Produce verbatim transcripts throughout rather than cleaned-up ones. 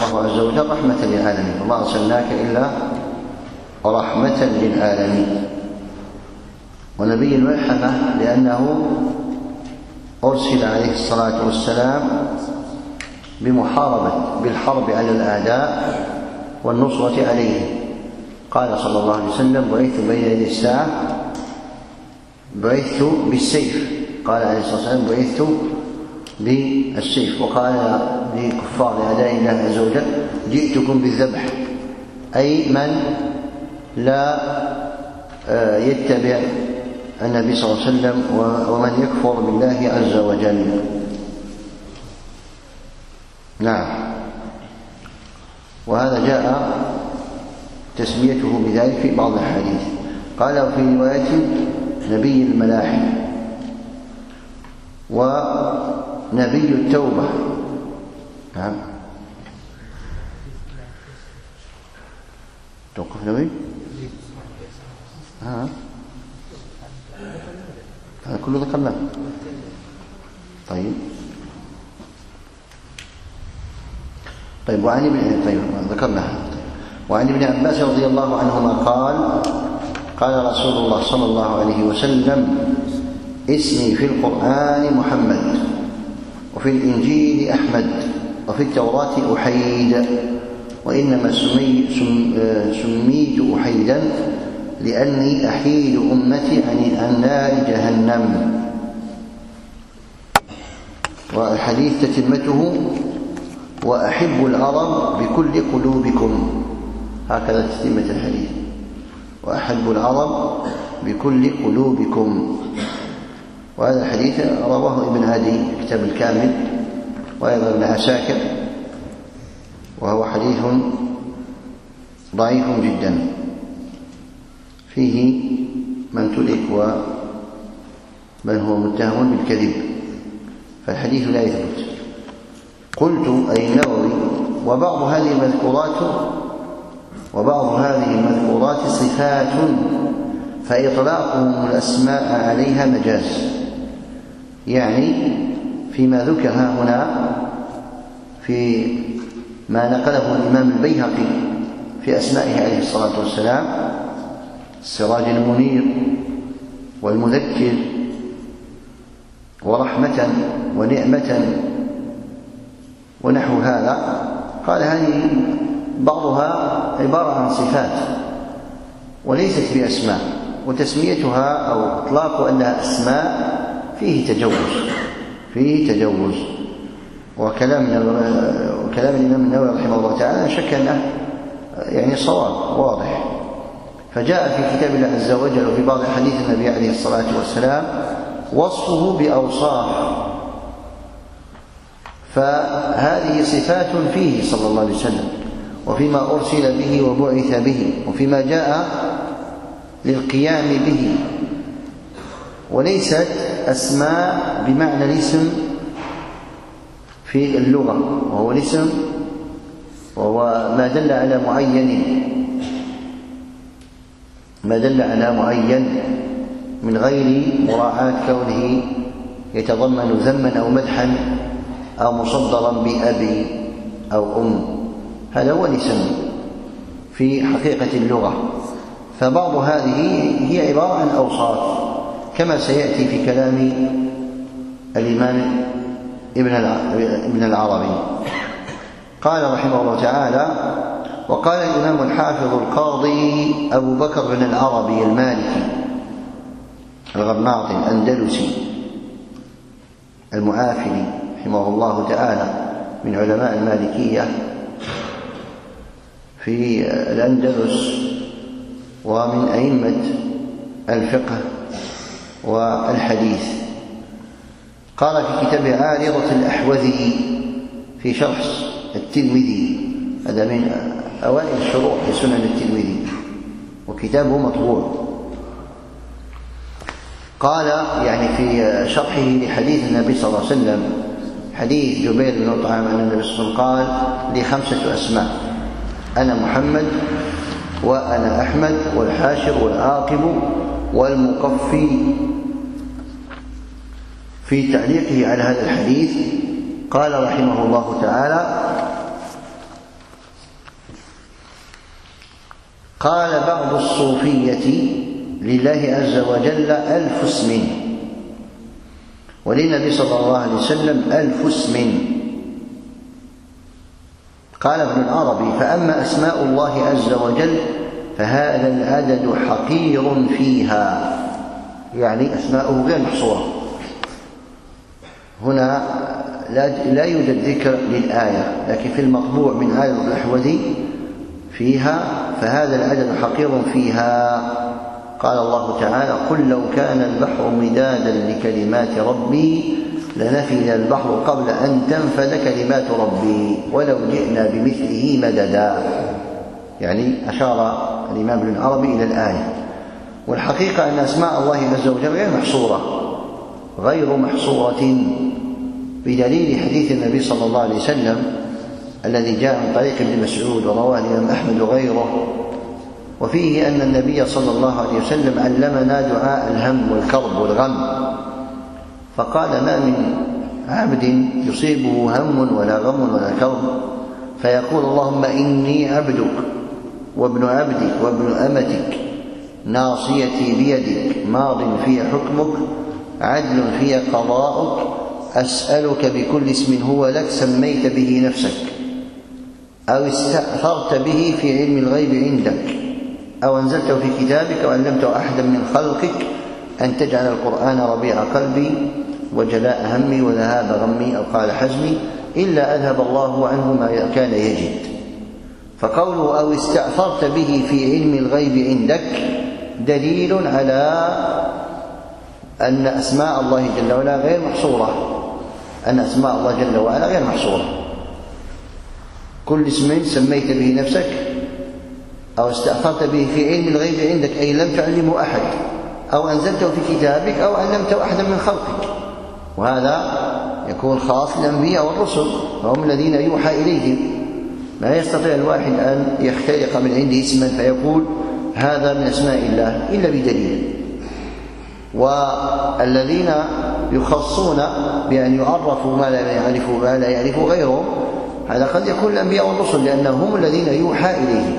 الله عز وجل رحمة للعالمين، وما أرسلناك إلا رحمة للعالمين. ونبي الملحمة لأنه أرسل عليه الصلاة والسلام بمحاربة بالحرب على الأعداء والنصرة عليهم. قال صلى الله عليه وسلم: بعثت بين يدي الساعة بعثت بالسيف. قال عليه الصلاة والسلام: بعثت بالسيف. وقال لكفار أعداء الله عز وجل: جئتكم بالذبح، أي من لا يتبع النبي صلى الله عليه وسلم ومن يكفر بالله عز وجل. نعم. وهذا جاء تسميته بذلك في بعض الحديث. قال في رواية نبي الملاحم ونبي التوبة. نعم. توقف نبي ها هذا كله ذكرناه. طيب طيب وعن ابن طيب ذكرناه. وعن ابن عباس رضي الله عنهما قال: قال رسول الله صلى الله عليه وسلم: اسمي في القرآن محمد، وفي الإنجيل أحمد، وفي التوراة أحيد، وإنما سمي سميت أحيدا لأني أحيد أمتي عن نار جهنم. والحديث تتمته: وأحب العرب بكل قلوبكم. هكذا تتمة الحديث: وأحب العرب بكل قلوبكم. وهذا الحديث رواه ابن عدي كتاب الكامل، وأيضا ابن عساكر، وهو حديث ضعيف جدا فيه من تلك ومن هو متهم بالكذب، فالحديث لا يثبت. قلت أي النووي: وبعض هذه المذكورات وبعض هذه المذكورات صفات، فإطلاقهم الأسماء عليها مجاز. يعني فيما ذكر هنا في ما نقله الإمام البيهقي في أسمائه عليه الصلاة والسلام: السراج المنير، والمذكر، ورحمة، ونعمة، ونحو هذا. قال هذه بعضها عبارة عن صفات وليست بأسماء، وتسميتها أو إطلاق أنها أسماء فيه تجوز فيه تجوز وكلام وكلام الإمام النووي رحمه الله تعالى شك أنه يعني صواب واضح. فجاء في كتاب الله عز وجل وفي بعض حديث النبي عليه الصلاة والسلام وصفه بأوصاف، فهذه صفات فيه صلى الله عليه وسلم، وفيما أرسل به وبعث به، وفيما جاء للقيام به، وليست أسماء بمعنى الاسم في اللغة، وهو الاسم وهو ما دل على معين ما دل على معين من غير مراعاة كونه يتضمن ذما أو مدحا أو مصدرا بأبي أو أم. هذا هو الاسم في حقيقة اللغة. فبعض هذه هي عبارة عن أوصاف كما سيأتي في كلام الإمام ابن العربي. قال رحمه الله تعالى: وقال الإمام الحافظ القاضي أبو بكر بن العربي المالكي الغرناطي الأندلسي المعافري رحمه الله تعالى من علماء المالكية في الأندلس ومن أئمة الفقه والحديث، قال في كتاب عارضة الأحوذي في شرح الترمذي، هذا من أوائل الشروح لسنن الترمذي وكتابه مطبوع. قال يعني في شرحه لحديث النبي صلى الله عليه وسلم، حديث جبير بن مطعم أن النبي صلى الله عليه وسلم قال: لي خمسة أسماء: أنا محمد، وأنا أحمد، والحاشر، والعاقب، والمقفي. في تعليقه على هذا الحديث قال رحمه الله تعالى: قال بعض الصوفية لله عز وجل ألف اسم، وللنبي صلى الله عليه وسلم ألف اسم. قال ابن العربي: فأما أسماء الله عز وجل فهذا العدد حقير فيها، يعني أسماؤه غير محصورة. هنا لا يوجد ذكر للآية، لكن في المطبوع من آية الأحوذي فيها فهذا العدد حقير فيها. قال الله تعالى: قل لو كان البحر مدادا لكلمات ربي لنفد البحر قبل أن تنفد كلمات ربي ولو جئنا بمثله مددا. يعني أشار الإمام ابن العربي إلى الآية. والحقيقة أن أسماء الله عز وجل غير محصورة غير محصورة بدليل حديث النبي صلى الله عليه وسلم الذي جاء من طريق ابن مسعود ورواه الإمام أحمد وغيره، وفيه أن النبي صلى الله عليه وسلم علمنا دعاء الهم والكرب والغم، فقال: ما من عبد يصيبه هم ولا غم ولا كرب فيقول: اللهم إني عبدك وابن عبدك وابن أمتك ناصيتي بيدك ماض في حكمك عدل في قضاؤك أسألك بكل اسم هو لك سميت به نفسك أو استأثرت به في علم الغيب عندك أو أنزلته في كتابك أو علمته أحدا من خلقك أن تجعل القرآن ربيع قلبي وجلاء همي وذهاب غمي أو قال حزمي إلا أذهب الله عنه ما كان يجد. فقوله أو استأثرت به في علم الغيب عندك دليل على أن أسماء الله جل وعلا غير محصورة، أن أسماء الله جل وعلا غير محصورة. كل اسم سميت به نفسك أو استأثرت به في علم الغيب عندك أي لم تعلمه أحد أو أنزلته في كتابك أو علمته أحدا من خلقك، وهذا يكون خاص للأنبياء والرسل وهم الذين يوحى إليهم. لا يستطيع الواحد أن يخترق من عنده اسما فيقول هذا من أسماء الله إلا بدليل. والذين يخصون بأن يعرفوا ما لا يعرف ما لا يعرف غيرهم هذا قد يكون الأنبياء والرسل لأنهم هم الذين يوحى إليهم.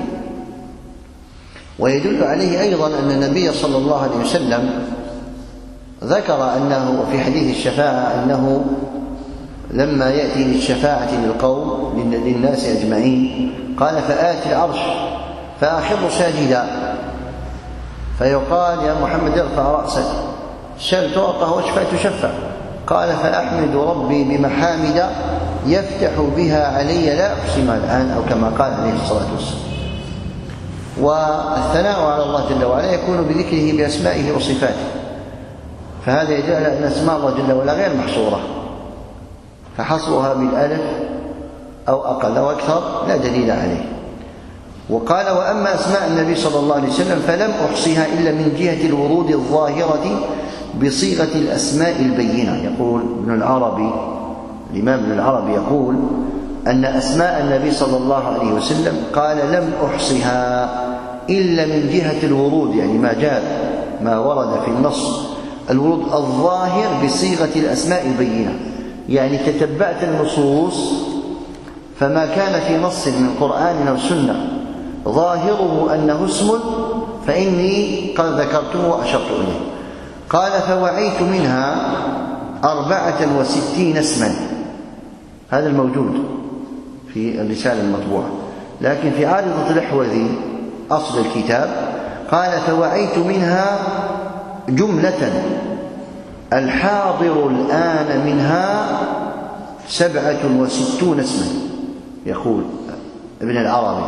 ويدل عليه أيضا أن النبي صلى الله عليه وسلم ذكر أنه في حديث الشفاعة أنه لما يأتي للشفاعة للقوم للناس أجمعين قال: فآتي العرش فأخر ساجدا فيقال: يا محمد ارفع رأسك سل تعطى واشفع تشفع. قال: فأحمد ربي بمحامد يفتح بها علي لا أقسمها الآن، أو كما قال عليه الصلاة والسلام. والثناء على الله جل وعلا يكون بذكره بأسمائه وصفاته، فهذا يدل على أن أسماء الله جل وعلا غير محصورة، فحصرها بالألف أو أقل أو أكثر لا دليل عليه. وقال: وأما أسماء النبي صلى الله عليه وسلم فلم أحصيها إلا من جهة الورود الظاهرة بصيغة الأسماء البينة. يقول ابن العربي الإمام ابن العربي يقول أن أسماء النبي صلى الله عليه وسلم قال: لم أحصها إلا من جهة الورود، يعني ما جاء ما ورد في النص الورود الظاهر بصيغة الأسماء البينة، يعني تتبعت النصوص فما كان في نص من قرآن أو سنة ظاهره أنه اسم فإني قد ذكرته وأشرت إليه. قال: فوعيت منها أربعة وستين اسما، هذا الموجود في الرسالة المطبوعة، لكن في عارضة الأحوذي أصل الكتاب قال: فوعيت منها جملة الحاضر الآن منها سبعة وستون اسما. يقول ابن العربي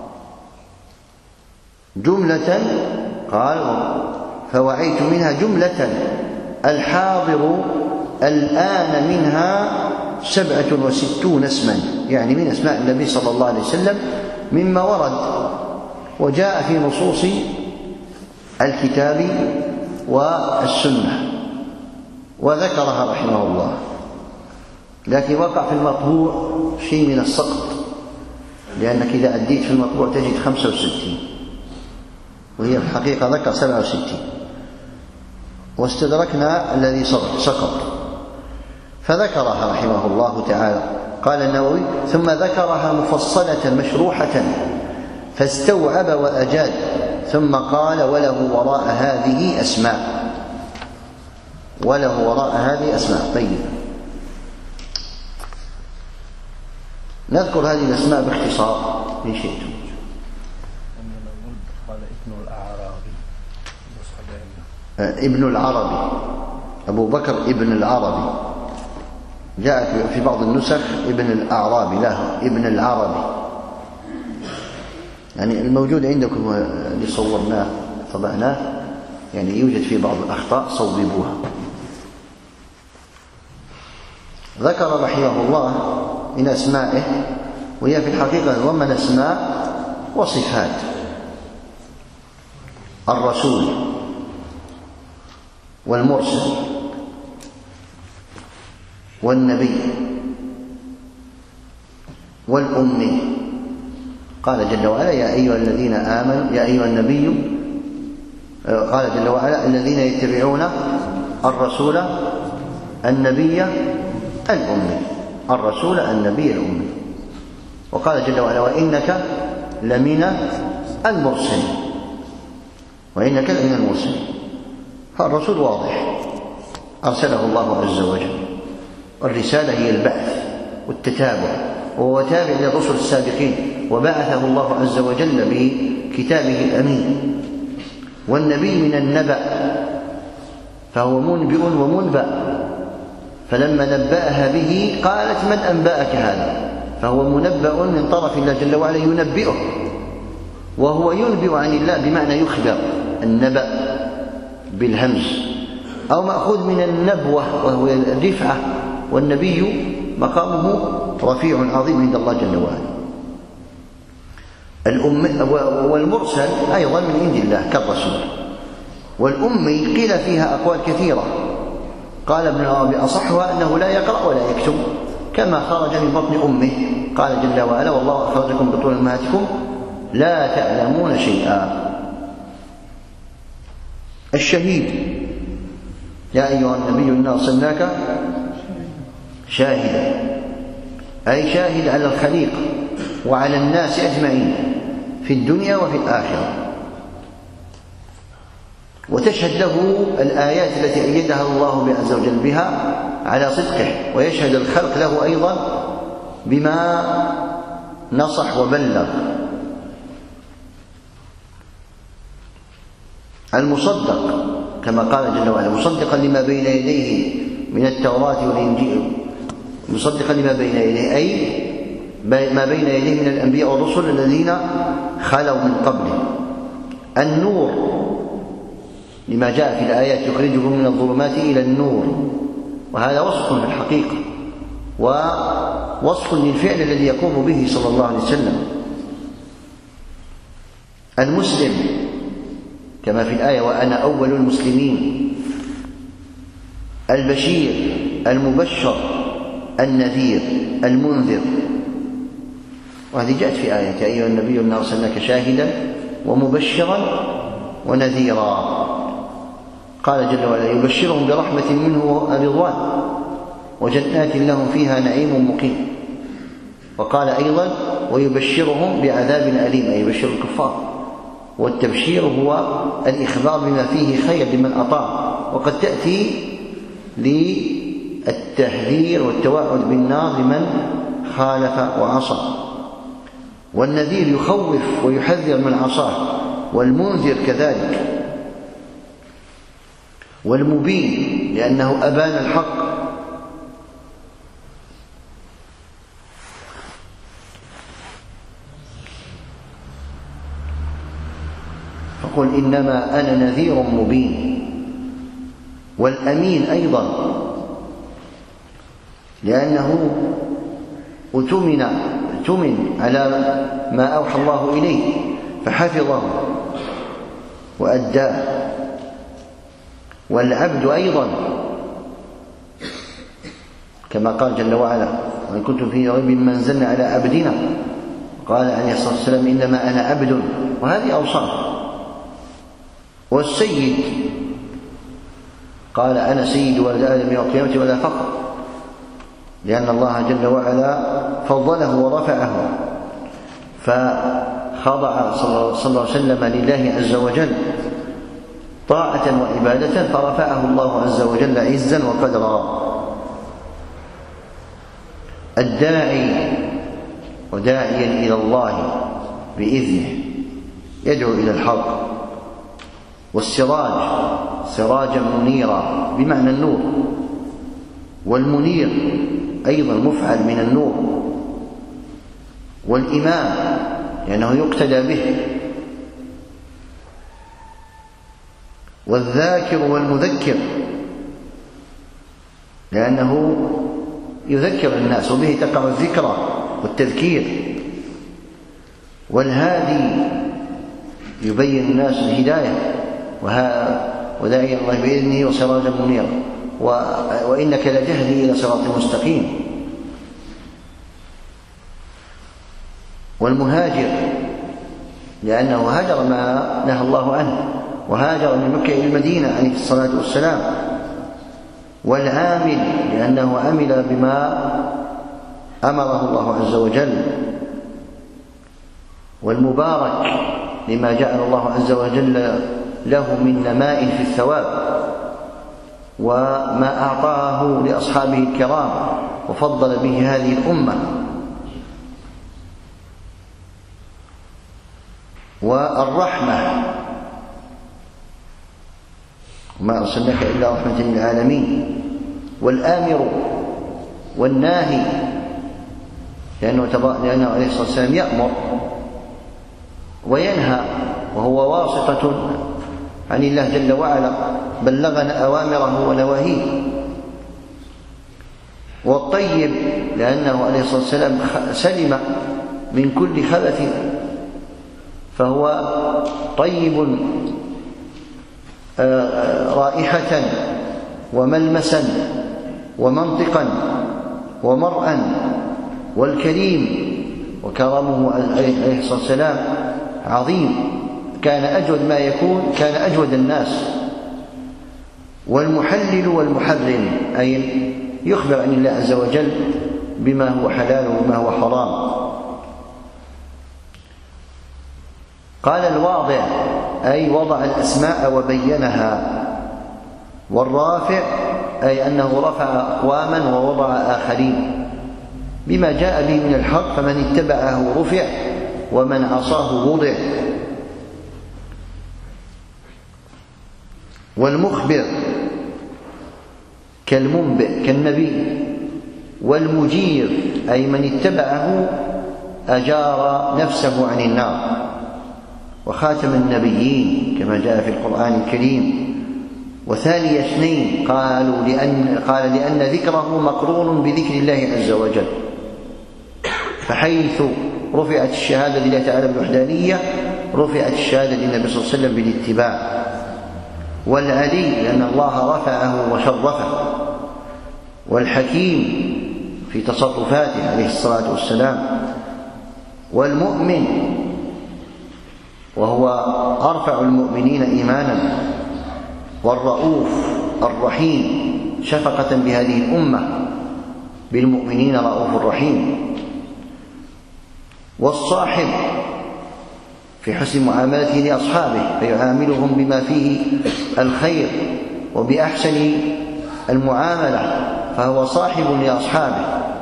جملة، قال: فوعيت منها جملة الحاضر الآن منها سبعة وستون اسما، يعني من أسماء النبي صلى الله عليه وسلم مما ورد وجاء في نصوص الكتاب والسنة، وذكرها رحمه الله. لكن وقع في المطبوع شيء من السقط، لأنك إذا أديت في المطبوع تجد خمسة وستين وهي في الحقيقة ذكر سبعة وستين، واستدركنا الذي سقط فذكرها رحمه الله تعالى. قال النووي: ثم ذكرها مفصلة مشروحة فاستوعب وأجاد، ثم قال: وله وراء هذه أسماء، وله وراء هذه أسماء. طيب، نذكر هذه الأسماء باختصار إن شئتم. قال ابن الأعرابي، ابن العربي، أبو بكر ابن العربي. جاء في بعض النسخ ابن الأعرابي، لا، ابن العربي. يعني الموجود عندكم اللي صورناه طبعناه، يعني يوجد في بعض الأخطاء، صوبوها. ذكر رحمه الله من أسمائه، وهي في الحقيقة ضمن أسماء وصفات: الرسول، والمرسل، والنبي، والأمي. قال جل وعلا: يا أيها الذين آمنوا، يا أيها النبي، قال جل وعلا: الذين يتبعون الرسول النبي الأمي، الرسول النبي الأمي. وقال جل وعلا: وإنك لمن المرسلين، وإنك لمن المرسلين. فالرسول واضح، أرسله الله عز وجل، والرسالة هي البعث والتتابع، وهو تابع للرسل السابقين، وبعثه الله عز وجل بكتابه الأمين. والنبي من النبأ، فهو منبئ ومنبأ، فلما نبأها به قالت: من أنبأك هذا؟ فهو منبأ من طرف الله جل وعلا ينبئه، وهو ينبئ عن الله بمعنى يخبر، النبأ بالهمز، أو مأخوذ من النبوة وهو الرفعة، والنبي مقامه رفيع عظيم عند الله جل وعلا. والمرسل أيضا من عند الله كالرسول. والأمي قيل فيها أقوال كثيرة. قال ابن العربي: أصحها أنه لا يقرأ ولا يكتب، كما خرج من بطن أمه. قال جل وعلا: والله أخرجكم من بطون أمهاتكم لا تعلمون شيئا. الشهيد: يا أيها النبي إنا أرسلناك شاهدا، أي شاهد على الخليق وعلى الناس أجمعين في الدنيا وفي الآخرة. وتشهد له الآيات التي أيدها الله عز وجل بها على صدقه، ويشهد الخلق له أيضا بما نصح وبلغ. المصدق، كما قال جل وعلا: مصدقا لما بين يديه من التوراة والإنجيل، مصدقا لما بين يديه، أي ما بين يديه من الأنبياء والرسل الذين خلوا من قبله. النور، لما جاء في الآيات: يخرجهم من الظلمات إلى النور، وهذا وصف في الحقيقة، ووصف للفعل الذي يقوم به صلى الله عليه وسلم. المسلم، كما في الآية: وأنا أول المسلمين. البشير، المبشر، النذير، المنذر. وهذه جاءت في آية: يا أيها النبي إنا أرسلناك شاهدا ومبشرا ونذيرا. قال جل وعلا: يبشرهم برحمة منه ورضوان وجنات لهم فيها نعيم مقيم. وقال أيضا: ويبشرهم بعذاب أليم، أي يبشر الكفار. والتبشير هو الإخبار بما فيه خير لمن أطاع، وقد تأتي للتحذير والتوعد بالنار لمن خالف وعصى. والنذير يخوف ويحذر من عصاه، والمنذر كذلك. والمبين، لأنه أبان الحق. فقل إنما أنا نذير مبين. والأمين أيضا، لأنه أتمن أتمن على ما أوحى الله إليه فحفظه وأداه. والعبد أيضا، كما قال جل وعلا: وإن كنتم في ريب مما أنزلنا على عبدنا. قال عليه الصلاة والسلام: إنما أنا عبد. وهذه أوصاف. والسيد، قال: أنا سيد ولد آدم يوم القيامة ولا فخر، لأن الله جل وعلا فضله ورفعه، خضع صلى الله عليه وسلم لله عز وجل طاعة وعبادة فرفعه الله عز وجل عزا وقدرا. الداعي وداعيا إلى الله بإذنه يدعو إلى الحق، والسراج سراجا منيرا بمعنى النور، والمنير أيضا مفعل من النور، والإمام لأنه يقتدى به، والذاكر والمذكر لأنه يذكر الناس وبه تقع الذكرى والتذكير، والهادي يبين الناس الهداية وداعي الله بإذنه وسراجا منيرا، وإنك لتهدي إلى صراط مستقيم. والمهاجر لأنه هاجر ما نهى الله عنه، وهاجر من مكة إلى المدينة عليه الصلاة والسلام. والعامل لأنه عمل بما أمره الله عز وجل. والمبارك لما جعل الله عز وجل له من نماء في الثواب، وما أعطاه لأصحابه الكرام وفضل به هذه الأمة. والرحمة وما أرسلناك إلا رحمة للعالمين. والآمر والناهي لأنه, لأنه عليه الصلاة والسلام يأمر وينهى، وهو واسطة عن الله جل وعلا، بلغنا أوامره ونواهيه. والطيب لأنه عليه الصلاة والسلام سلم من كل خبث، فهو طيب رائحة وملمسا ومنطقا ومرءا. والكريم وكرمه عليه الصلاة والسلام عظيم، كان أجود ما يكون، كان أجود الناس. والمحلل والمحرم أي يخبر عن الله عز وجل بما هو حلال وما هو حرام. قال الواضع أي وضع الأسماء وبينها. والرافع أي أنه رفع أقواما ووضع آخرين بما جاء به من الحق، فمن اتبعه رفع ومن عصاه وضع. والمخبر كالمنبئ كالنبي. والمجير أي من اتبعه أجار نفسه عن النار. وخاتم النبيين كما جاء في القرآن الكريم. وثاني اثنين قالوا لأن قال لأن ذكره مقرون بذكر الله عز وجل، فحيث رفعت الشهادة لله تعالى بالوحدانية رفعت الشهادة للنبي صلى الله عليه وسلم بالاتباع. والعلي لأن الله رفعه وشرفه. والحكيم في تصرفاته عليه الصلاة والسلام. والمؤمن وهو أرفع المؤمنين إيمانا. والرؤوف الرحيم شفقة بهذه الأمة، بالمؤمنين رؤوف رحيم. والصاحب في حسن معاملته لأصحابه فيعاملهم بما فيه الخير وبأحسن المعاملة، فهو صاحب لأصحابه.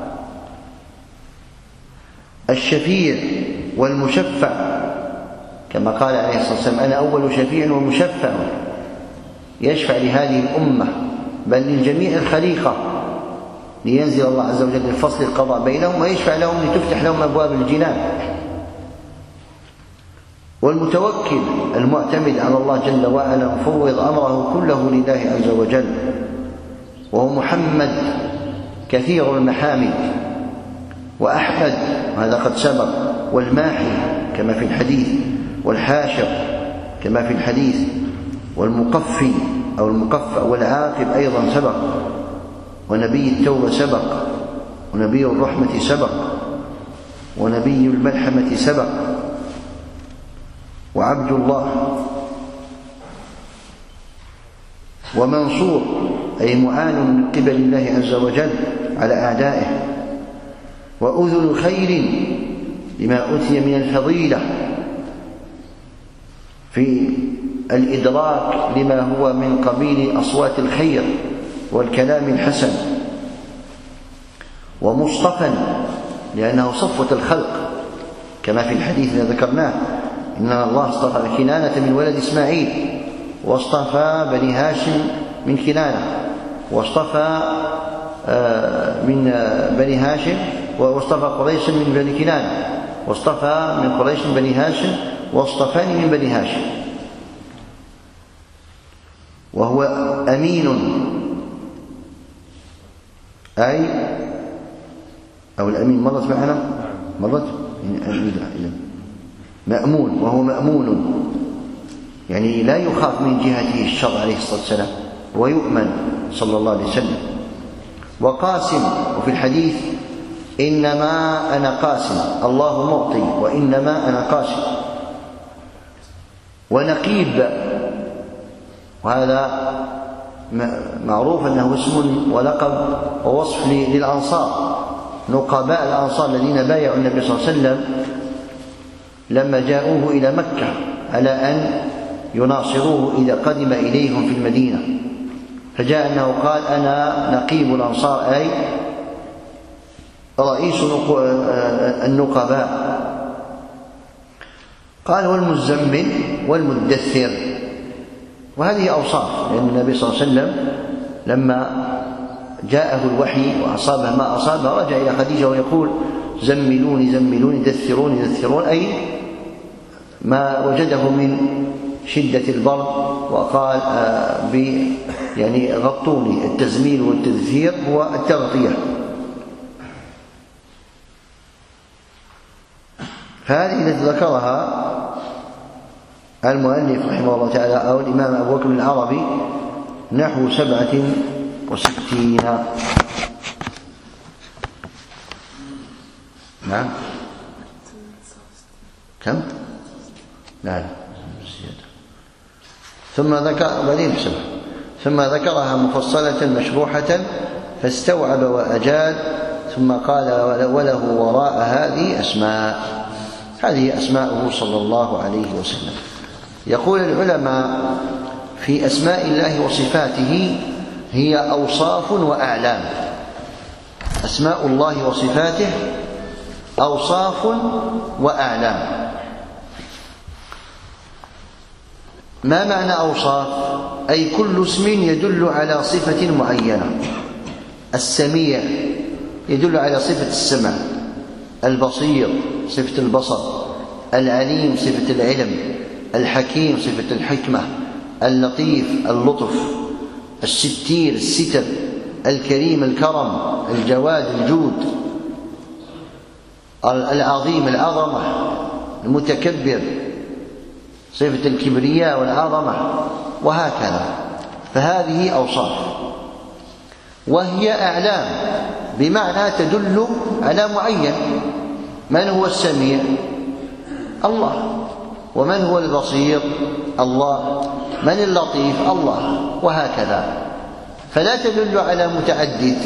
الشفيع والمشفع كما قال عليه الصلاة والسلام أنا أول شفيع ومشفع، يشفع لهذه الأمة بل للجميع الخليقة، لينزل الله عز وجل للفصل القضاء بينهم ويشفع لهم لتفتح لهم أبواب الجنان. والمتوكل المعتمد على الله جل وعلا مفوض أمره كله لله عز وجل، وهو محمد كثير المحامد. وأحمد وهذا قد سبق. والماحي كما في الحديث. والحاشر كما في الحديث. والمقفي أو المقفى. والعاقب أيضا سبق. ونبي التوبة سبق. ونبي الرحمة سبق. ونبي الملحمة سبق. وعبد الله. ومنصور أي معان من قبل الله عز وجل على أعدائه. وأذن خير لما أتي من الفضيلة في الإدراك لما هو من قبيل أصوات الخير والكلام الحسن، ومصطفى لأنه صفوة الخلق كما في الحديث الذي ذكرناه، إن الله اصطفى كنانة من ولد إسماعيل، واصطفى بني هاشم من كنانة، واصطفى من بني هاشم، واصطفى قريش من بني كنانة، واصطفى من قريش بني هاشم، واصطفاني من بني هاشم. وهو أمين، أي أو الأمين مرت معنا مرت مأمون، وهو مأمون يعني لا يخاف من جهته الشر عليه الصلاة والسلام، ويؤمن صلى الله عليه وسلم. وقاسم، وفي الحديث إنما أنا قاسم، الله معطي وإنما أنا قاسم. ونقيب، وهذا معروف أنه اسم ولقب ووصف للأنصار، نقباء الأنصار الذين بايعوا النبي صلى الله عليه وسلم لما جاءوه إلى مكة على أن يناصروه إذا قدم إليهم في المدينة، فجاء أنه قال أنا نقيب الأنصار، أي رئيس النقباء. قال والمزمل والمدثر، وهذه أوصاف، لأن النبي صلى الله عليه وسلم لما جاءه الوحي وأصابه ما أصابه رجع إلى خديجة ويقول زملوني زملوني دثروني دثرون، أي ما وجده من شدة البرد، وقال ب يعني غطوني. التزميل والتدثير هو التغطية. هذه التي ذكرها المؤلف رحمه الله تعالى أو الإمام أبو بكر العربي نحو سبعة وستين. نعم كم؟ لا لا ثم ذكر بعدين حسب ثم ذكرها مفصلة مشروحة فاستوعب وأجاد، ثم قال وله وراء هذه أسماء، هذه أسماؤه صلى الله عليه وسلم. يقول العلماء في أسماء الله وصفاته هي أوصاف وأعلام. أسماء الله وصفاته أوصاف وأعلام. ما معنى أوصاف؟ أي كل اسم يدل على صفة معينة. السميع يدل على صفة السمع، البصير صفة البصر، العليم صفة العلم، الحكيم صفة الحكمة، اللطيف اللطف، الستير الستر، الكريم الكرم، الجواد الجود، العظيم العظمة، المتكبر صفة الكبرياء والعظمة، وهكذا. فهذه أوصاف، وهي أعلام بمعنى تدل على معين. من هو السميع؟ الله. ومن هو البصير؟ الله. من اللطيف؟ الله، وهكذا. فلا تدل على متعدد،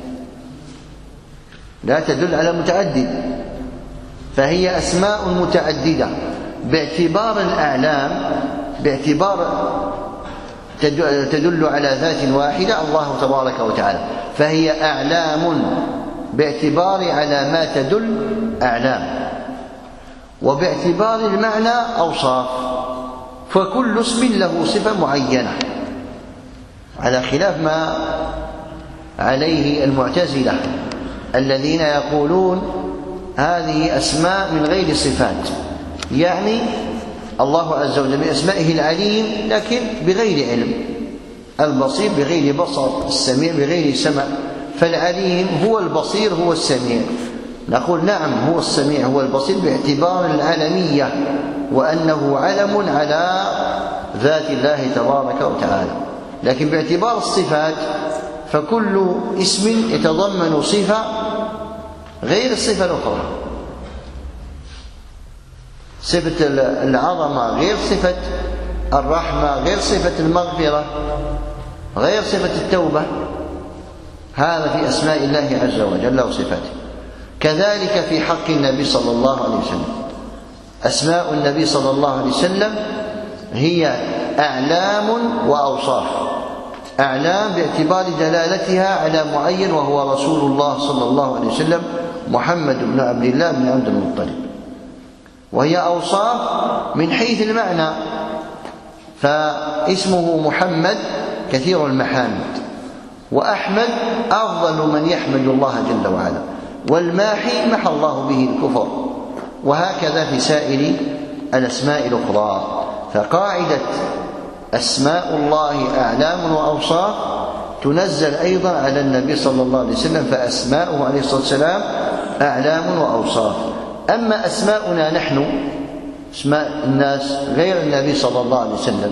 لا تدل على متعدد، فهي أسماء متعددة باعتبار الأعلام، باعتبار تدل على ذات واحدة الله تبارك وتعالى، فهي أعلام باعتبار على ما تدل أعلام، وباعتبار المعنى أوصاف. فكل اسم له صفة معينة، على خلاف ما عليه المعتزلة الذين يقولون هذه أسماء من غير صفات، يعني الله عز وجل من أسمائه العليم لكن بغير علم، البصير بغير بصر، السميع بغير سمع. فالعليم هو البصير هو السميع، نقول نعم هو السميع هو البصير باعتبار العلمية، وأنه علم على ذات الله تبارك وتعالى. لكن باعتبار الصفات فكل اسم يتضمن صفة غير الصفة الأخرى. صفة العظمة غير صفة الرحمة، غير صفة المغفرة، غير صفة التوبة. هذا في أسماء الله عز وجل وصفاته. كذلك في حق النبي صلى الله عليه وسلم، أسماء النبي صلى الله عليه وسلم هي أعلام وأوصاف. أعلام باعتبار دلالتها على معين وهو رسول الله صلى الله عليه وسلم محمد بن عبد الله بن عبد المطلب، وهي أوصاف من حيث المعنى، فاسمه محمد كثير المحامد، وأحمد أفضل من يحمد الله جل وعلا، والماحي محى الله به الكفر، وهكذا في سائر الأسماء الأخرى. فقاعدة أسماء الله أعلام وأوصاف تنزل أيضا على النبي صلى الله عليه وسلم، فأسماؤه عليه الصلاة والسلام أعلام وأوصاف. أما أسماؤنا نحن، أسماء الناس غير النبي صلى الله عليه وسلم،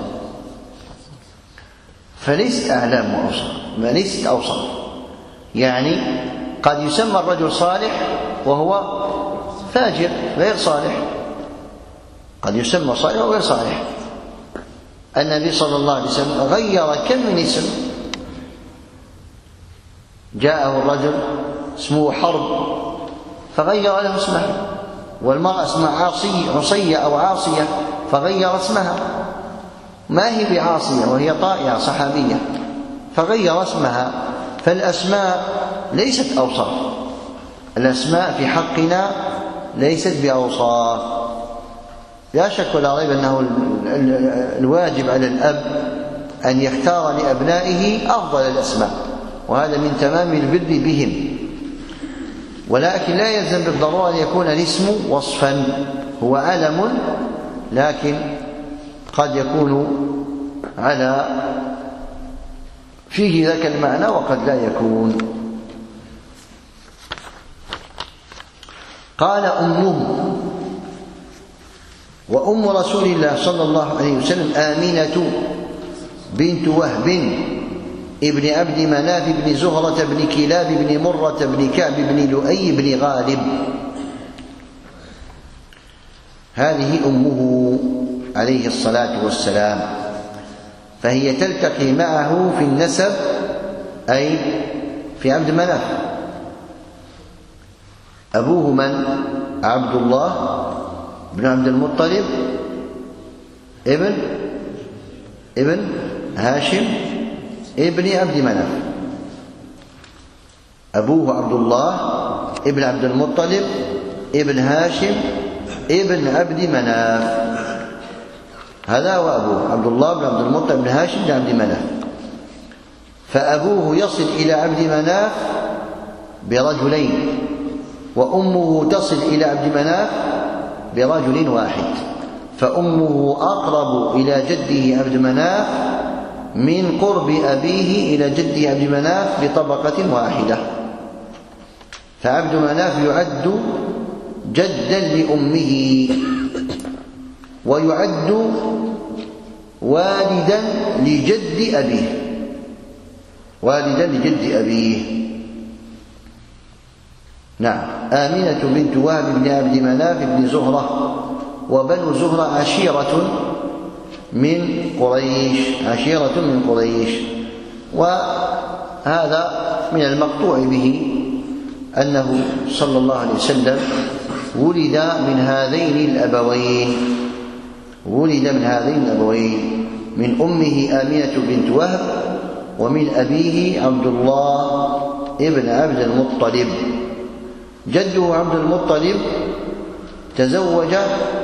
فليست أعلام وأوصاف، ما ليست أوصاف. يعني قد يسمى الرجل صالح وهو فاجر غير صالح، قد يسمى صالح وغير صالح. النبي صلى الله عليه وسلم غير كم من اسم، جاءه الرجل اسمه حرب فغير له اسمه، والمرأة اسمها عاصي عصية أو عاصية فغير اسمها، ما هي بعاصية وهي طائعة صحابية فغير اسمها. فالأسماء ليست أوصاف، الأسماء في حقنا ليست بأوصاف. لا شك ولا ريب أنه الواجب على الأب أن يختار لأبنائه أفضل الأسماء، وهذا من تمام البر بهم، ولكن لا يلزم بالضرورة أن يكون الاسم وصفا، هو علم لكن قد يكون على فيه ذاك المعنى وقد لا يكون. قال أمه، وأم رسول الله صلى الله عليه وسلم آمنة بنت وهب ابن عبد مناف بن زهرة بن كلاب بن مرة بن كعب بن لؤي بن غالب، هذه أمه عليه الصلاة والسلام، فهي تلتقي معه في النسب أي في عبد مناف. أبوه من؟ عبد الله بن عبد المطلب ابن ابن هاشم ابن عبد مناف. أبوه عبد الله ابن عبد المطلب ابن هاشم ابن عبد مناف، هذا هو أبوه، عبد الله بن عبد المطلب بن هاشم بن عبد مناف. فأبوه يصل إلى عبد مناف برجلين، وأمه تصل إلى عبد مناف برجل واحد، فأمه أقرب إلى جده عبد مناف من قرب أبيه إلى جده عبد مناف بطبقة واحدة. فعبد مناف يعد جدا لأمه، ويعد والدا لجد أبيه، والدا لجد أبيه. نعم. آمنة بنت وهب بن عبد مناف بن زهرة، وبنو زهرة عشيرة من قريش، عشيرة من قريش. وهذا من المقطوع به أنه صلى الله عليه وسلم ولد من هذين الأبوين، ولد من هذين الأبوين، من أمه آمنة بنت وهب، ومن أبيه عبد الله ابن عبد المطلب. جده عبد المطلب تزوج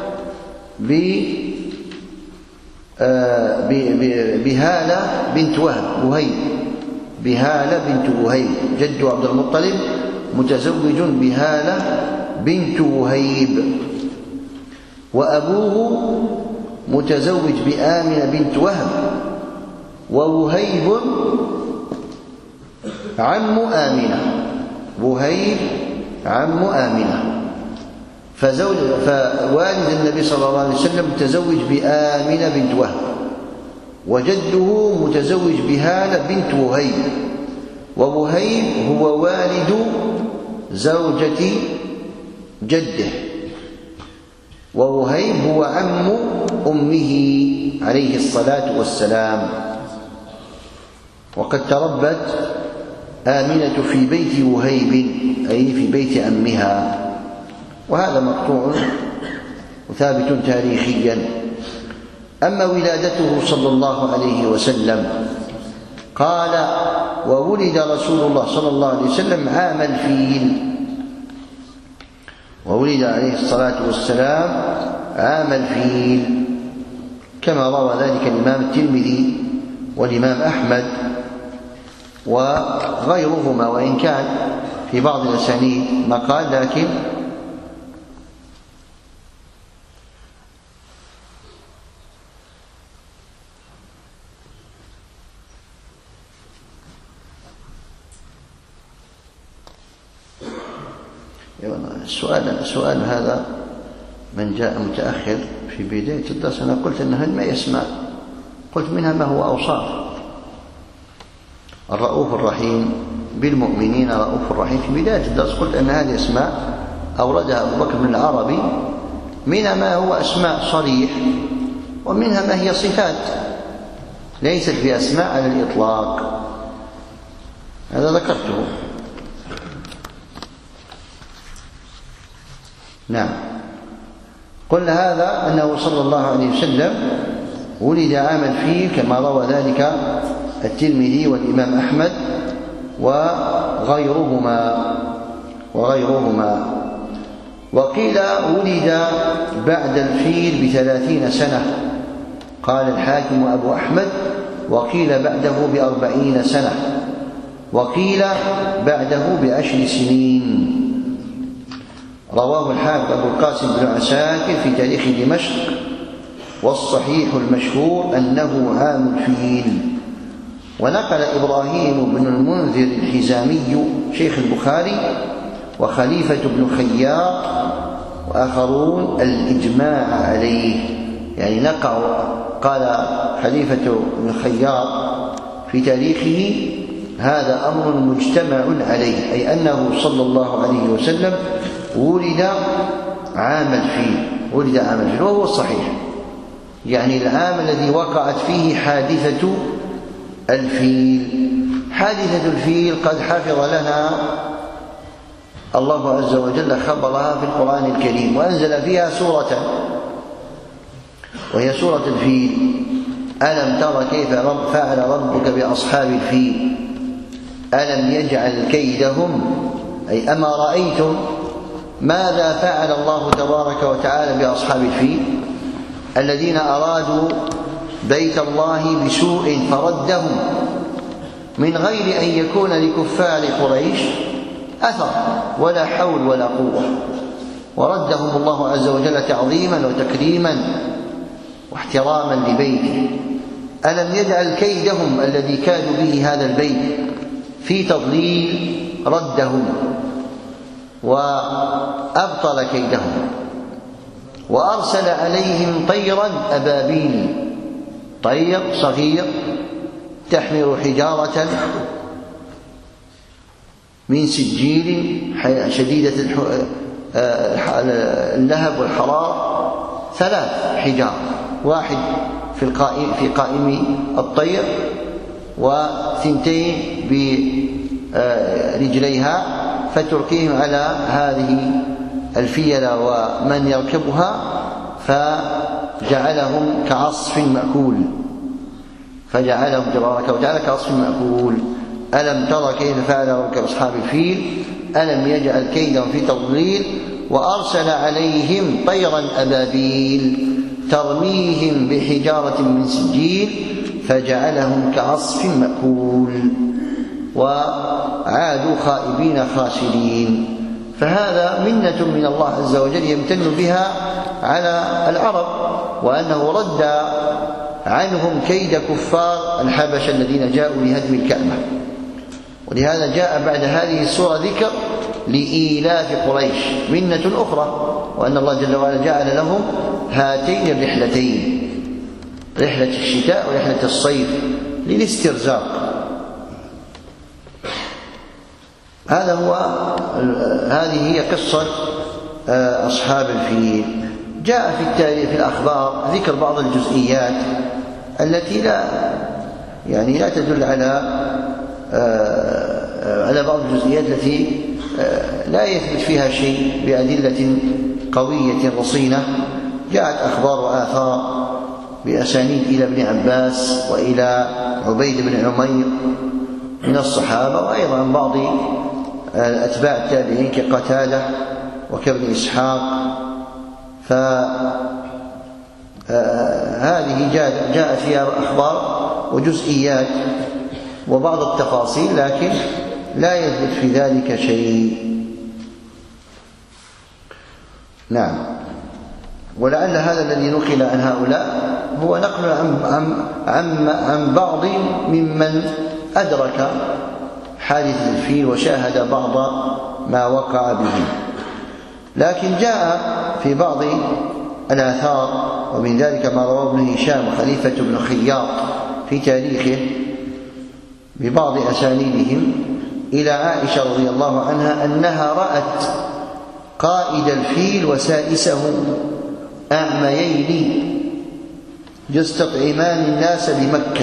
بهالة بنت وهب وهيب، بهالة بنت وهيب. جد عبد المطلب متزوج بهالة بنت وهيب، وأبوه متزوج بآمنة بنت وهب، ووهيب عم آمنة، وهيب عم آمنة. فزوج فوالد النبي صلى الله عليه وسلم متزوج بآمنة بنت وهب، وجده متزوج بهالة بنت وهيب، ووهيب هو والد زوجة جده، ووهيب هو عم أمه عليه الصلاة والسلام. وقد تربت آمنة في بيت وهيب أي في بيت عمها، وهذا مقطوع وثابت تاريخيا. أما ولادته صلى الله عليه وسلم قال: وولد رسول الله صلى الله عليه وسلم عام الفيل، وولد عليه الصلاة والسلام عام الفيل، كما روى ذلك الإمام الترمذي والإمام أحمد وغيرهما، وإن كان في بعض الأسانيد مقال، لكن السؤال السؤال هذا من جاء متأخر في بداية الدرس، أنا قلت أن هذه ما يسمع، قلت منها ما هو أوصاف الرؤوف الرحيم بالمؤمنين رؤوف رحيم. في بداية الدرس قلت أن هذه أسماء أوردها أبو بكر بن العربي، منها ما هو أسماء صريح، ومنها ما هي صفات ليست بأسماء على الإطلاق، هذا ذكرته. نعم، قلنا هذا أنه صلى الله عليه وسلم ولد عام الفيل كما روى ذلك الترمذي والإمام أحمد وغيرهما وغيرهما وقيل ولد بعد الفيل بثلاثين سنة، قال الحاكم وأبو أحمد، وقيل بعده بأربعين سنة، وقيل بعده بعشر سنين. رواه الحافظ أبو القاسم بن عساكر في تاريخ دمشق، والصحيح المشهور أنه عام الفيل. ونقل إبراهيم بن المنذر الحزامي شيخ البخاري وخليفة بن خياط وآخرون الإجماع عليه، يعني نقع قال خليفة بن خياط في تاريخه: هذا أمر مجتمع عليه، أي أنه صلى الله عليه وسلم ولد عام الفيل، ولد عام الفيل، وهو الصحيح، يعني العام الذي وقعت فيه حادثة الفيل. حادثة الفيل قد حفظ لنا الله عز وجل خبرها في القرآن الكريم، وأنزل فيها سورة، وهي سورة الفيل: ألم تر كيف فعل ربك بأصحاب الفيل ألم يجعل كيدهم، أي أما رأيتم ماذا فعل الله تبارك وتعالى بأصحاب الفيل الذين أرادوا بيت الله بسوء فردهم من غير أن يكون لكفار قريش أثر ولا حول ولا قوة، وردهم الله عز وجل تعظيما وتكريما واحتراما لبيته. ألم يجعل كيدهم الذي كادوا به هذا البيت في تضليل، ردهم وأبطل كيدهم، وأرسل عليهم طيرا أبابيل، طير صغير تحمل حجارة من سجيل شديدة اللهب والحرارة، ثلاث حجار، واحد في القائم في قائم الطير، وثنتين برجليها فتركيهم على هذه الفيلة ومن يركبها، فجعلهم كعصف مأكول، فجعلهم تبارك وتعالى كعصف مأكول. ألم تر كيف فعل ربك بأصحاب الفيل ألم يجعل كيدهم في تضليل وأرسل عليهم طيرا أبابيل ترميهم بحجارة من سجيل فجعلهم كعصف مأكول، وعادوا خائبين خاسرين. فهذا منة من الله عز وجل يمتن بها على العرب، وأنه رد عنهم كيد كفار الحبشة الذين جاءوا لهدم الكعبة. ولهذا جاء بعد هذه السورة ذكر لإيلاف قريش منة أخرى، وأن الله جل وعلا جعل لهم هاتين الرحلتين، رحلة الشتاء ورحلة الصيف، للاسترزاق. هذا هو هذه هي قصة أصحاب الفيل. جاء في التاريخ في الأخبار ذكر بعض الجزئيات التي لا يعني لا تدل على على بعض الجزئيات التي لا يثبت فيها شيء بأدلة قوية رصينة. جاءت أخبار وآثار بأسانيد إلى ابن عباس وإلى عبيد بن عمير من الصحابة، وأيضا بعض أتباع التابعين كقتادة وكابن إسحاق. فهذه جاءت فيها أخبار وجزئيات وبعض التفاصيل، لكن لا يثبت في ذلك شيء. نعم. ولعل هذا الذي نقل عن هؤلاء هو نقل عن, عن, عن بعض ممن أدرك حادث الفيل وشاهد بعض ما وقع به. لكن جاء في بعض الآثار، ومن ذلك ما رواه ابن هشام خليفة بن خياط في تاريخه ببعض أسانيدهم إلى عائشة رضي الله عنها أنها رأت قائد الفيل وسائسه أعميين يستطعمان الناس بمكة،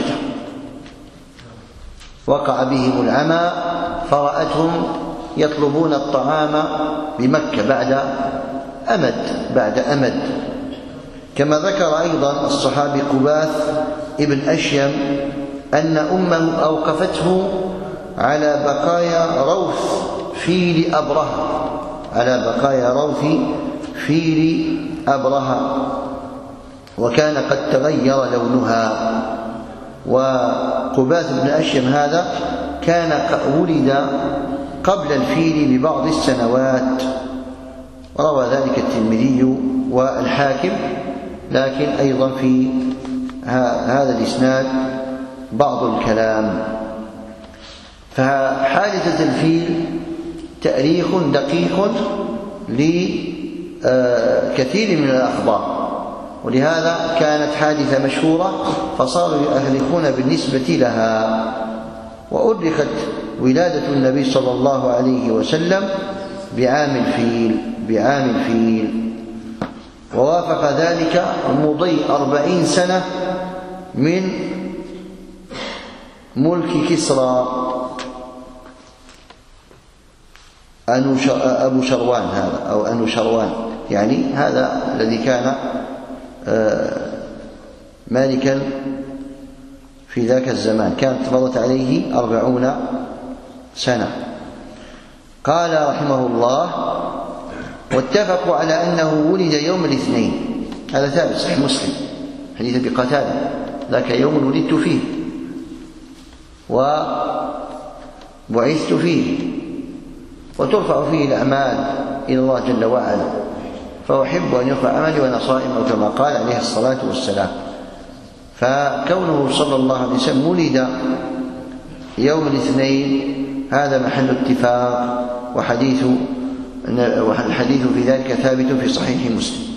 وقع بهم العمى فرأتهم يطلبون الطعام بمكة بعد أمد بعد أمد كما ذكر أيضا الصحابي قباث ابن أشيم أن أمه أوقفته على بقايا روث فيل أبرهة على بقايا روث فيل أبرهة وكان قد تغير لونها. وقباث بن أشيم هذا كان ولد قبل الفيل ببعض السنوات، روى ذلك الترمذي والحاكم، لكن أيضا في هذا الإسناد بعض الكلام. فحادثة الفيل تأريخ دقيق لكثير من الأخبار، ولهذا كانت حادثة مشهورة فصاروا يؤرخون بالنسبة لها. وأرخت ولادة النبي صلى الله عليه وسلم بعام الفيل بعام الفيل ووافق ذلك مضي أربعين سنة من ملك كسرى أبو شروان هذا أو أنو شروان، يعني هذا الذي كان مالكا في ذاك الزمان، كانت مضت عليه أربعون سنة. قال رحمه الله: واتفقوا على أنه ولد يوم الاثنين، هذا ثابت صحيح مسلم حديث أبي قتادة، ذاك يوم ولدت فيه وبعثت فيه، وترفع فيه الأعمال إلى الله جل وعلا، فأحب أن يرفع عملي وأنا صائم، أو كما قال عليه الصلاة والسلام. فكونه صلى الله عليه وسلم ولد يوم الاثنين هذا محل اتفاق، وحديث الحديث في ذلك ثابت في صحيح مسلم.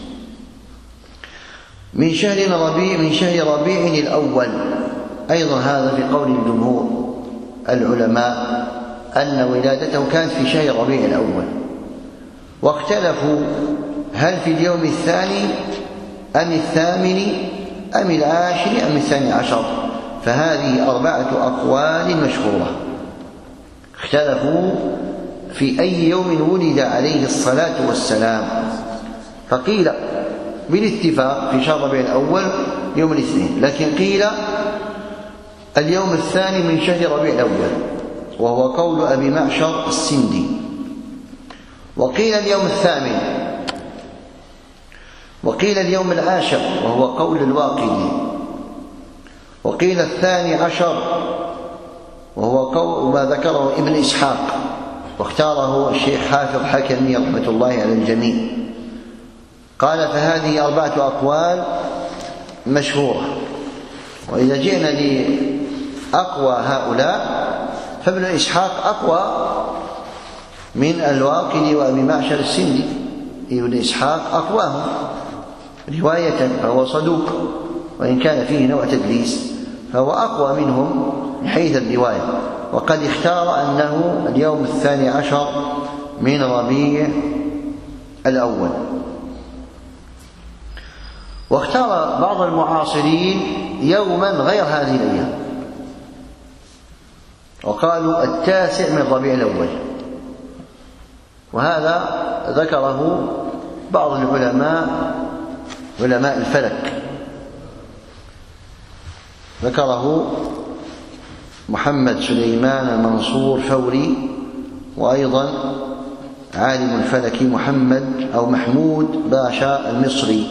من شهر ربيع من شهر ربيع الأول، أيضا هذا في قول الجمهور العلماء أن ولادته كانت في شهر ربيع الأول، واختلفوا هل في اليوم الثاني أم الثامن أم العاشر أم الثاني عشر، فهذه أربعة أقوال مشهورة. اختلفوا في أي يوم ولد عليه الصلاة والسلام، فقيل بالاتفاق في شهر ربيع الأول يوم الاثنين، لكن قيل اليوم الثاني من شهر ربيع الأول، وهو قول أبي معشر السندي، وقيل اليوم الثامن، وقيل اليوم العاشر وهو قول الواقدي، وقيل الثاني عشر وهو قول ما ذكره ابن إسحاق، واختاره الشيخ حافظ حكمي رحمة الله على الجميع. قال: فهذه أربعة أقوال مشهورة، وإذا جئنا لأقوى هؤلاء فابن إسحاق أقوى من الواقدي وأبي معشر السندي. ابن إسحاق أقواهم رواية، فهو صدوق وإن كان فيه نوع تدليس، فهو أقوى منهم من حيث الرواية، وقد اختار أنه اليوم الثاني عشر من ربيع الأول. واختار بعض المعاصرين يوما غير هذه الأيام، وقالوا التاسع من ربيع الأول، وهذا ذكره بعض العلماء علماء الفلك ذكره محمد سليمان منصور فوري، وأيضا عالم الفلك محمد أو محمود باشا المصري،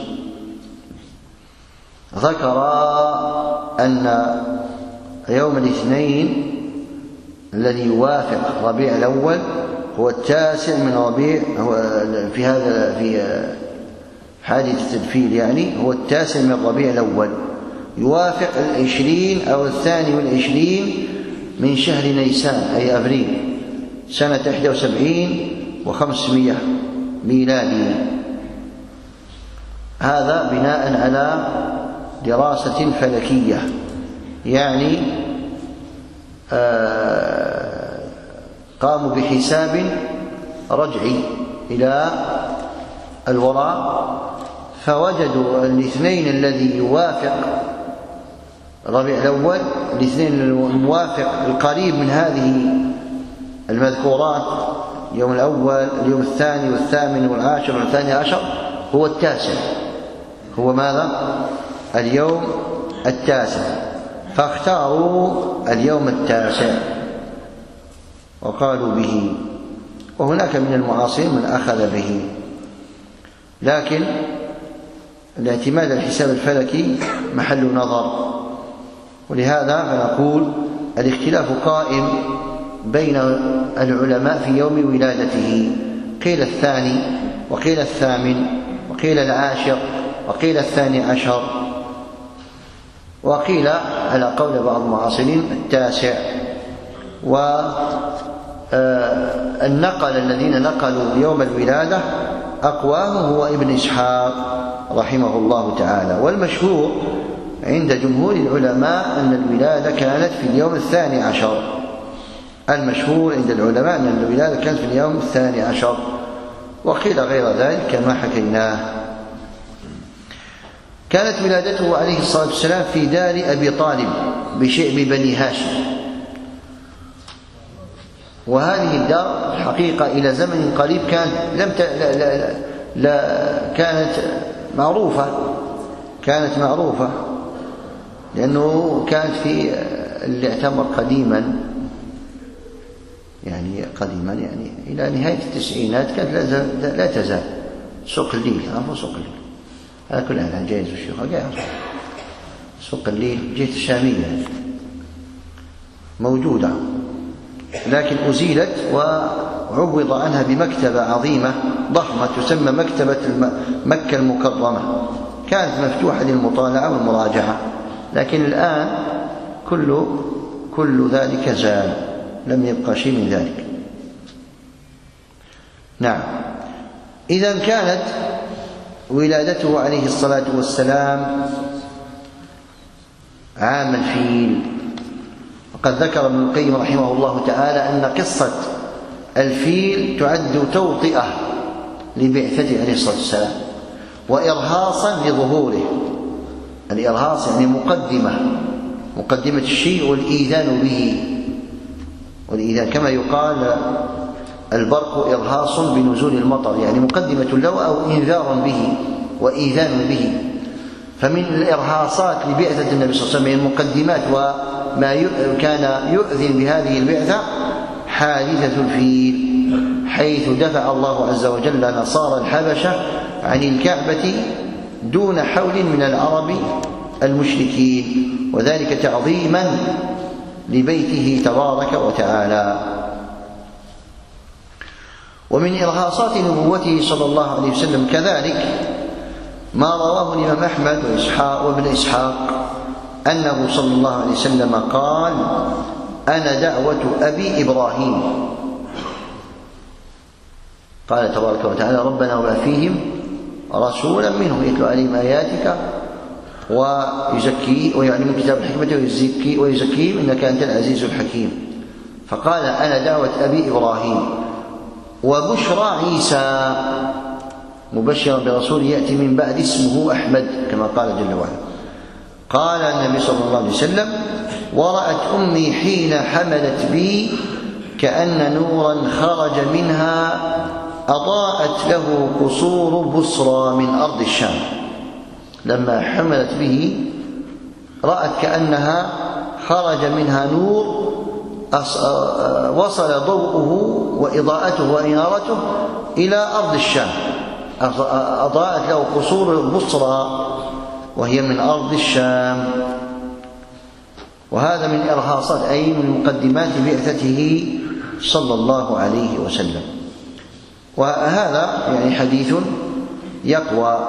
ذكر أن يوم الاثنين الذي يوافق ربيع الأول هو التاسع من ربيع، هو في هذا في حادثة الفيل يعني هو التاسع من ربيع الأول، يوافق العشرين أو الثاني والعشرين من شهر نيسان أي أبريل سنة إحدى وسبعين وخمسمائة ميلادي. هذا بناء على دراسة فلكية، يعني آه قاموا بحساب رجعي إلى الوراء، فوجدوا الاثنين الذي يوافق ربيع الأول، الاثنين الموافق القريب من هذه المذكورات، اليوم الأول اليوم الثاني والثامن والعاشر والثاني عشر، هو التاسع، هو ماذا؟ اليوم التاسع، فاختاروا اليوم التاسع وقالوا به، وهناك من المعاصرين من أخذ به، لكن الاعتماد على الحساب الفلكي محل نظر، ولهذا فنقول الاختلاف قائم بين العلماء في يوم ولادته، قيل الثاني وقيل الثامن وقيل العاشر وقيل الثاني عشر، وقيل على قول بعض المعاصرين التاسع. والنقل الذين نقلوا يوم الولادة أقواه هو ابن إسحاق رحمه الله تعالى، والمشهور عند جمهور العلماء أن الولادة كانت في اليوم الثاني عشر، المشهور عند العلماء أن الولادة كانت في اليوم الثاني عشر، وقيل غير ذلك كما حكيناه. كانت ولادته عليه الصلاة والسلام في دار أبي طالب بشئب بني هاشم، وهذه الدار حقيقة إلى زمن قريب كانت لم ت... لا... لا... لا... كانت معروفة كانت معروفة لأنه كانت في اللي اعتمر قديما، يعني قديما يعني إلى نهاية التسعينات كانت لا, لا تزال سوق الليل، عفوا سوق الليل هذا كلها الآن جايز الشيوخ قاعد سوق الليل جهة الشامية موجودة، لكن أزيلت وعوض عنها بمكتبة عظيمة ضخمة تسمى مكتبة مكة المكرمة، كانت مفتوحة للمطالعة والمراجعة، لكن الآن كل كل ذلك زال، لم يبقى شيء من ذلك. نعم، إذا كانت ولادته عليه الصلاة والسلام عام الفيل، وقد ذكر ابن القيم رحمه الله تعالى أن قصة الفيل تعد توطئة لبعثته عليه الصلاة والسلام وإرهاصا لظهوره. الإرهاص يعني مقدمة مقدمة الشيء والإيذان به، والإيذان كما يقال البرق إرهاص بنزول المطر، يعني مقدمة له أو إنذار به وإيذان به. فمن الإرهاصات لبعثة النبي صلى الله عليه وسلم المقدمات وما كان يؤذن بهذه البعثة حادثة الفيل، حيث دفع الله عز وجل نصارى الحبشة عن الكعبة دون حول من العرب المشركين، وذلك تعظيما لبيته تبارك وتعالى. ومن إرهاصات نبوته صلى الله عليه وسلم كذلك ما رواه الإمام أحمد وإسحاق وابن إسحاق أنه صلى الله عليه وسلم قال: أنا دعوة أبي إبراهيم. قال تبارك وتعالى: ربنا وابعث فيهم رسولا منهم يتلو عليهم آياتك ويزكي ويعلمهم كتاب الحكمة ويزكي ويزكيهم إنك أنت العزيز الحكيم. فقال: أنا دعوة أبي إبراهيم وبشرى عيسى مبشرا برسول يأتي من بعد اسمه أحمد كما قال جل وعلا. قال النبي صلى الله عليه وسلم: ورأت أمي حين حملت بي كأن نورا خرج منها أضاءت له قصور بصرى من أرض الشام. لما حملت به رأت كأنها خرج منها نور وصل ضوءه وإضاءته وإنارته إلى أرض الشام، أضاءت له قصور البصرى وهي من أرض الشام. وهذا من إرهاصات أي من مقدمات بعثته صلى الله عليه وسلم. وهذا يعني حديث يقوى.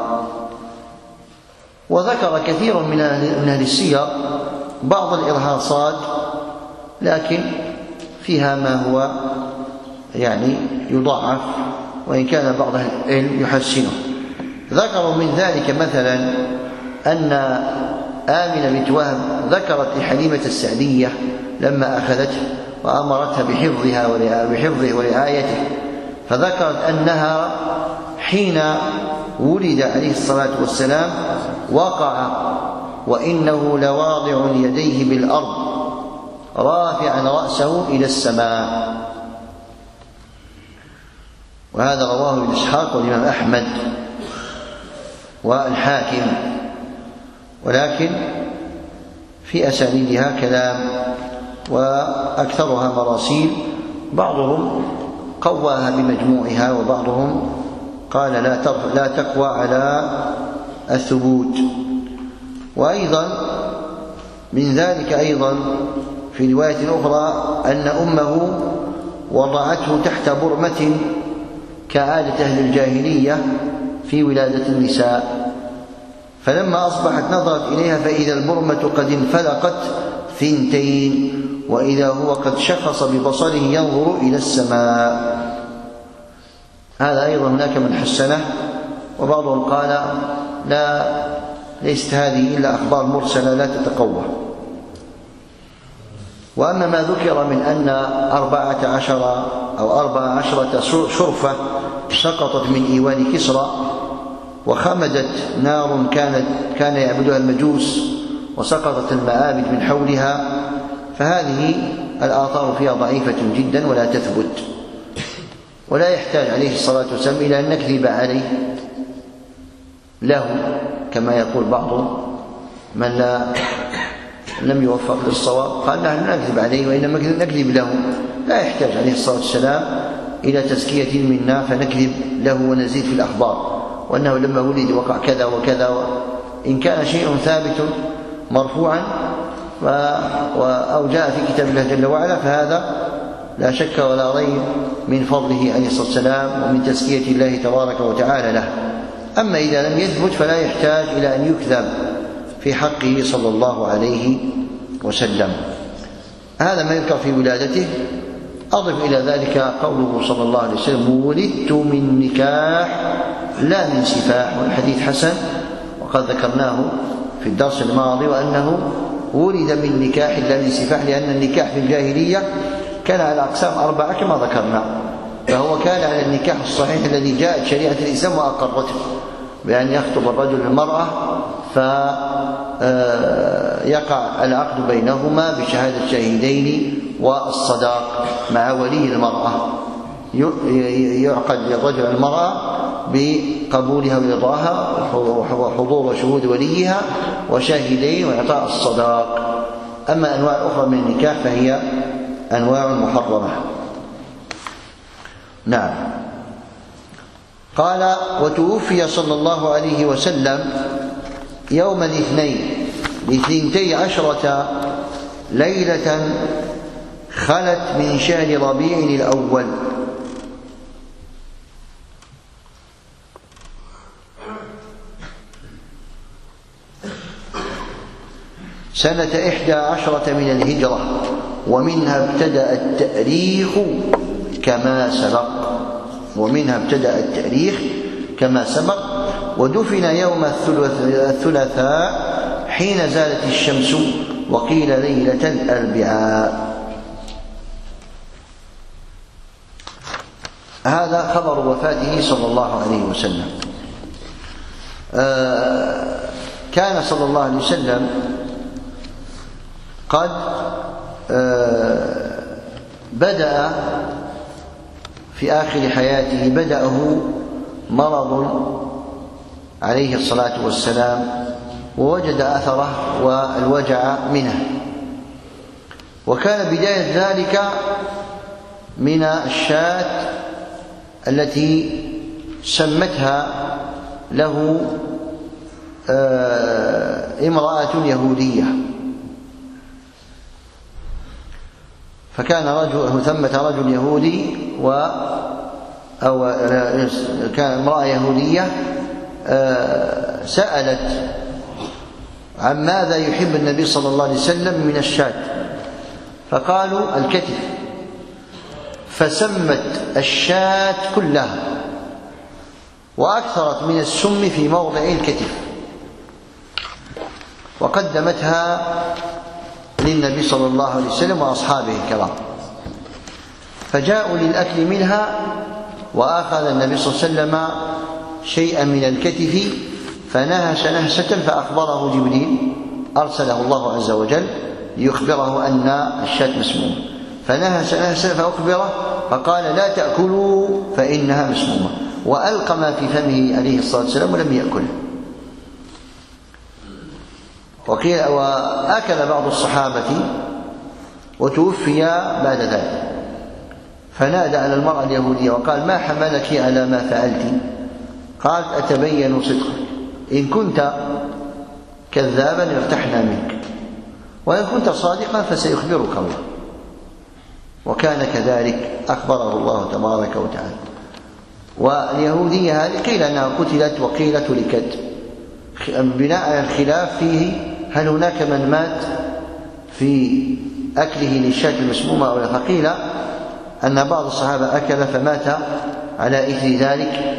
وذكر كثير من أهل السير بعض الإرهاصات، لكن فيها ما هو يعني يضعف، وإن كان بعض العلم يحسنه. ذكروا من ذلك مثلا أن آمنة بنت وهب ذكرت لحليمة السعدية لما أخذته وأمرتها بحفظها بحفظه ورعايته، فذكرت أنها حين ولد عليه الصلاة والسلام وقع وإنه لواضع يديه بالأرض رافعا رأسه إلى السماء. وهذا رواه ابن إسحاق والإمام أحمد والحاكم، ولكن في أسانيدها كلام وأكثرها مراسيل، بعضهم قواها بمجموعها وبعضهم قال لا لا تقوى على الثبوت. وأيضا من ذلك أيضا في رواية أخرى أن أمه وضعته تحت برمة كعادة أهل الجاهلية في ولادة النساء، فلما أصبحت نظرت إليها فإذا البرمة قد انفلقت ثنتين وإذا هو قد شخص ببصره ينظر إلى السماء. هذا أيضا هناك من حسنه، وبعضهم قال لا ليست هذه إلا أخبار مرسلة لا تتقوى. وأما ما ذكر من أن أربعة عشر أو أربع عشرة شرفة سقطت من إيوان كسرى وخمدت نار كانت كان يعبدها المجوس وسقطت المآبد من حولها، فهذه الآثار فيها ضعيفة جدا ولا تثبت، ولا يحتاج عليه الصلاة والسلام إلى أن نكذب عليه له كما يقول بعض من لا لم يوفق للصواب، قال نحن نكذب عليه وإنما نكذب له. لا يحتاج عليه الصلاة والسلام إلى تزكية منا فنكذب له ونزيد في الأخبار وأنه لما ولد وقع كذا وكذا. إن كان شيء ثابت مرفوعا أو جاء في كتاب الله جل وعلا فهذا لا شك ولا ريب من فضله عليه الصلاة والسلام ومن تزكية الله تبارك وتعالى له. أما إذا لم يثبت فلا يحتاج إلى أن يكذب في حقه صلى الله عليه وسلم. هذا ما يذكر في ولادته. أضف إلى ذلك قوله صلى الله عليه وسلم ولدت من نكاح لا من سفاح، والحديث حسن وقد ذكرناه في الدرس الماضي، وأنه ولد من نكاح لا من سفاح، لأن النكاح في الجاهلية كان على أقسام أربعة كما ذكرنا، فهو كان على النكاح الصحيح الذي جاءت شريعة الإسلام وأقرته بأن يخطب الرجل المرأة فيقع العقد بينهما بشهادة شهيدين والصداق مع ولي المرأة، يعقد للرجل المرأة بقبولها ورضاها وحضور وشهود وليها وشاهدين وإعطاء الصداق. أما أنواع أخرى من النكاح فهي أنواع محرمة. نعم. قال وتوفي صلى الله عليه وسلم يوم الاثنين باثنتي عشرة ليلة خلت من شهر ربيع الأول سنة إحدى عشرة من الهجرة، ومنها ابتدأ التأريخ كما سبق ومنها ابتدأ التأريخ كما سبق ودفن يوم الثلاثاء حين زالت الشمس، وقيل ليلة الأربعاء. هذا خبر وفاته صلى الله عليه وسلم. آه كان صلى الله عليه وسلم قد آه بدأ في آخر حياته بدأه مرض عليه الصلاة والسلام ووجد أثره والوجع منه. وكان بداية ذلك من الشاة التي سمتها له امرأة يهودية. فكان رجل ثمة رجل يهودي و أو كان امرأة يهودية سألت عن ماذا يحب النبي صلى الله عليه وسلم من الشاة، فقالوا الكتف، فسمت الشاة كلها وأكثرت من السم في موضع الكتف وقدمتها للنبي صلى الله عليه وسلم وأصحابه الكرام، فجاءوا للأكل منها وأخذ النبي صلى الله عليه وسلم شيئا من الكتف فنهش نهشة فأخبره جبريل، أرسله الله عز وجل ليخبره أن الشاة مسمومة، فنهش نهشة فأخبره فقال لا تأكلوا فإنها مسمومة، وألقى ما في فمه عليه الصلاة والسلام ولم يأكل. وقيل وأكل بعض الصحابة وتوفي بعد ذلك، فنادى على المرأة اليهودية وقال ما حملك على ما فعلت؟ قالت أتبين صدقك، إن كنت كذابا ارتحنا منك، وإن كنت صادقا فسيخبرك الله. وكان كذلك أخبره الله تبارك وتعالى. واليهودية هذه قيل أنها قتلت وقيل تركت بناء على الخلاف فيه هل هناك من مات في أكله للشاة المسمومة أو لا، فقيل أن بعض الصحابة أكل فمات على إثر ذلك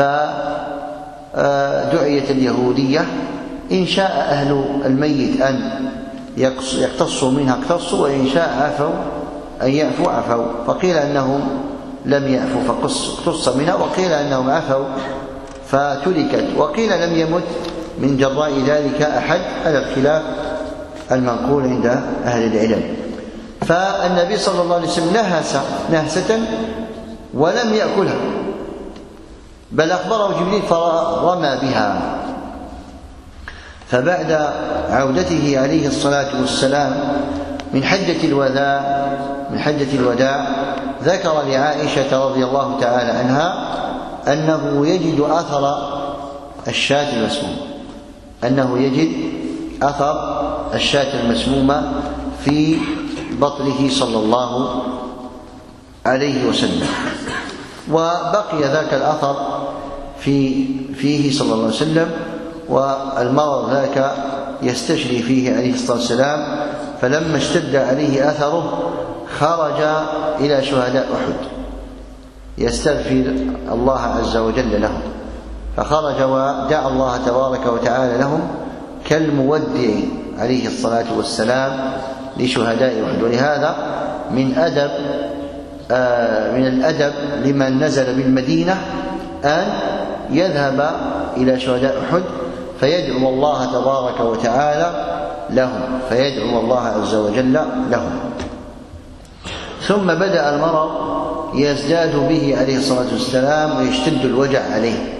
فدعيت اليهودية، إن شاء أهل الميت أن يقتصوا منها اقتصوا، وإن شاء عفوا أن يعفوا عفوا، فقيل أنهم لم يعفوا فاقتص منها، وقيل أنهم عفوا فتركت، وقيل لم يمت من جراء ذلك أحد على الخلاف المنقول عند أهل العلم. فالنبي صلى الله عليه وسلم نهس نهسة ولم يأكلها، بل أخبره جبريل فرمى بها. فبعد عودته عليه الصلاة والسلام من حجة الوداع من حجة الوداع ذكر لعائشة رضي الله تعالى عنها أنه يجد أثر الشاة المسمومة أنه يجد أثر الشاة المسمومة في بطنه صلى الله عليه وسلم. وبقي ذاك الأثر في فيه صلى الله عليه وسلم، والمرض ذاك يستشري فيه عليه الصلاة والسلام، فلما اشتد عليه أثره خرج إلى شهداء أحد يستغفر الله عز وجل لهم، فخرج ودعا الله تبارك وتعالى لهم كالمودع عليه الصلاة والسلام لشهداء أحد. ولهذا من أدب آه من الأدب لمن نزل بالمدينة أن يذهب إلى شهداء أحد فيدعو الله تبارك وتعالى لهم فيدعو الله عز وجل لهم. ثم بدأ المرض يزداد به عليه الصلاة والسلام ويشتد الوجع عليه،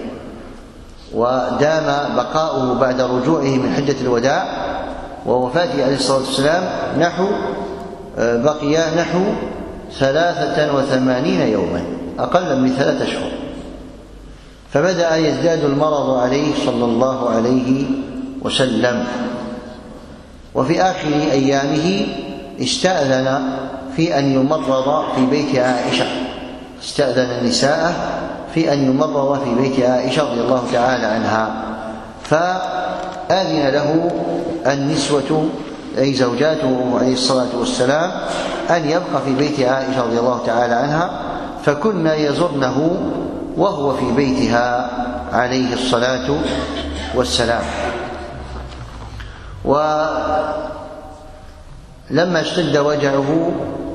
ودام بقاؤه بعد رجوعه من حجة الوداع ووفاته عليه الصلاة والسلام نحو بقي نحو ثلاثة وثمانين يوما، أقل من ثلاثة أشهر. فبدأ يزداد المرض عليه صلى الله عليه وسلم. وفي آخر أيامه استأذن في أن يمرض في بيت عائشة استأذن النساء في أن يمرض في بيت عائشة رضي الله تعالى عنها، فأذن له النسوة أي زوجاته عليه الصلاة والسلام أن يبقى في بيت عائشة رضي الله تعالى عنها، فكنا يزرنه وهو في بيتها عليه الصلاة والسلام. ولما اشتد وجعه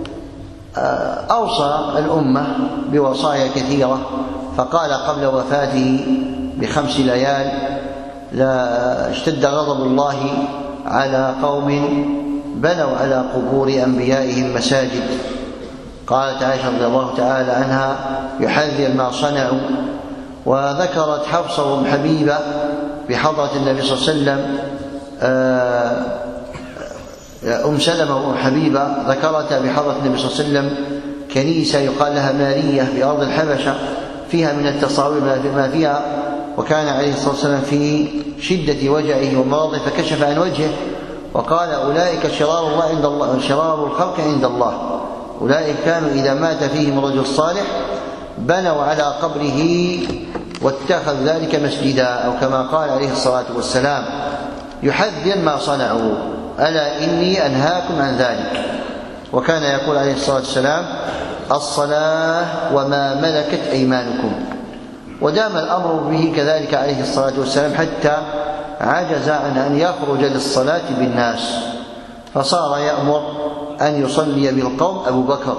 أوصى الأمة بوصايا كثيرة، فقال قبل وفاته بخمس ليال لا اشتد غضب الله على قوم بنوا على قبور أنبيائهم مساجد. قالت عائشة رضي الله تعالى عنها يحذر ما صنعوا. وذكرت حفصة أم حبيبة بحضرة النبي صلى الله عليه وسلم أم سلمة وأم حبيبة ذكرتا بحضرة النبي صلى الله عليه وسلم كنيسة يقال لها مارية في أرض الحبشة فيها من التصاوير ما فيها، وكان عليه الصلاة والسلام في شدة وجعه ومرضه فكشف عن وجهه وقال: أولئك شرار الله عند الله، شرار الخلق عند الله. أولئك كانوا إذا مات فيهم رجل صالح بنوا على قبره واتخذ ذلك مسجدا، أو كما قال عليه الصلاة والسلام يحذر ما صنعوا: ألا إني أنهاكم عن ذلك. وكان يقول عليه الصلاة والسلام: الصلاة وما ملكت أيمانكم. ودام الأمر به كذلك عليه الصلاة والسلام حتى عجز عن أن يخرج للصلاة بالناس، فصار يأمر أن يصلي بالقوم أبو بكر،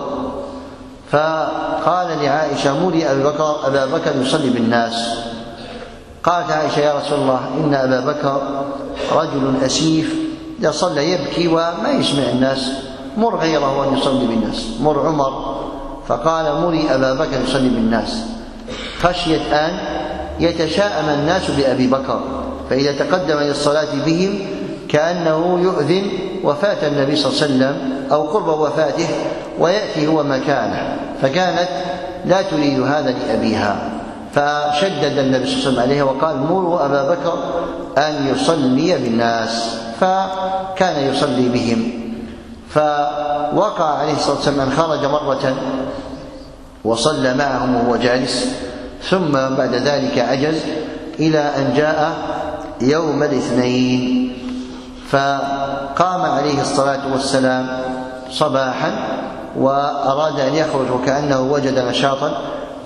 فقال لعائشة: مري أبي بكر أبا بكر يصلي بالناس. قالت عائشة: يا رسول الله، إن أبا بكر رجل أسيف إذا صلى يبكي وما يسمع الناس، مر غيره أن يصلي بالناس، مر عمر. فقال: مري أبا بكر يصلي بالناس، خشية أن يتشاءم الناس بأبي بكر فإذا تقدم للصلاة بهم كأنه يؤذن وفاة النبي صلى الله عليه وسلم أو قرب وفاته ويأتي هو مكانه، فكانت لا تريد هذا لأبيها، فشدد النبي صلى الله عليه وسلم عليها وقال: مروا أبا بكر أن يصلي بالناس، فكان يصلي بهم. فوقع عليه الصلاة والسلام أن خرج مرة وصلى معهم وهو جالس، ثم بعد ذلك عجز إلى أن جاء يوم الاثنين، فقام عليه الصلاة والسلام صباحا وأراد أن يخرج وكأنه وجد نشاطا،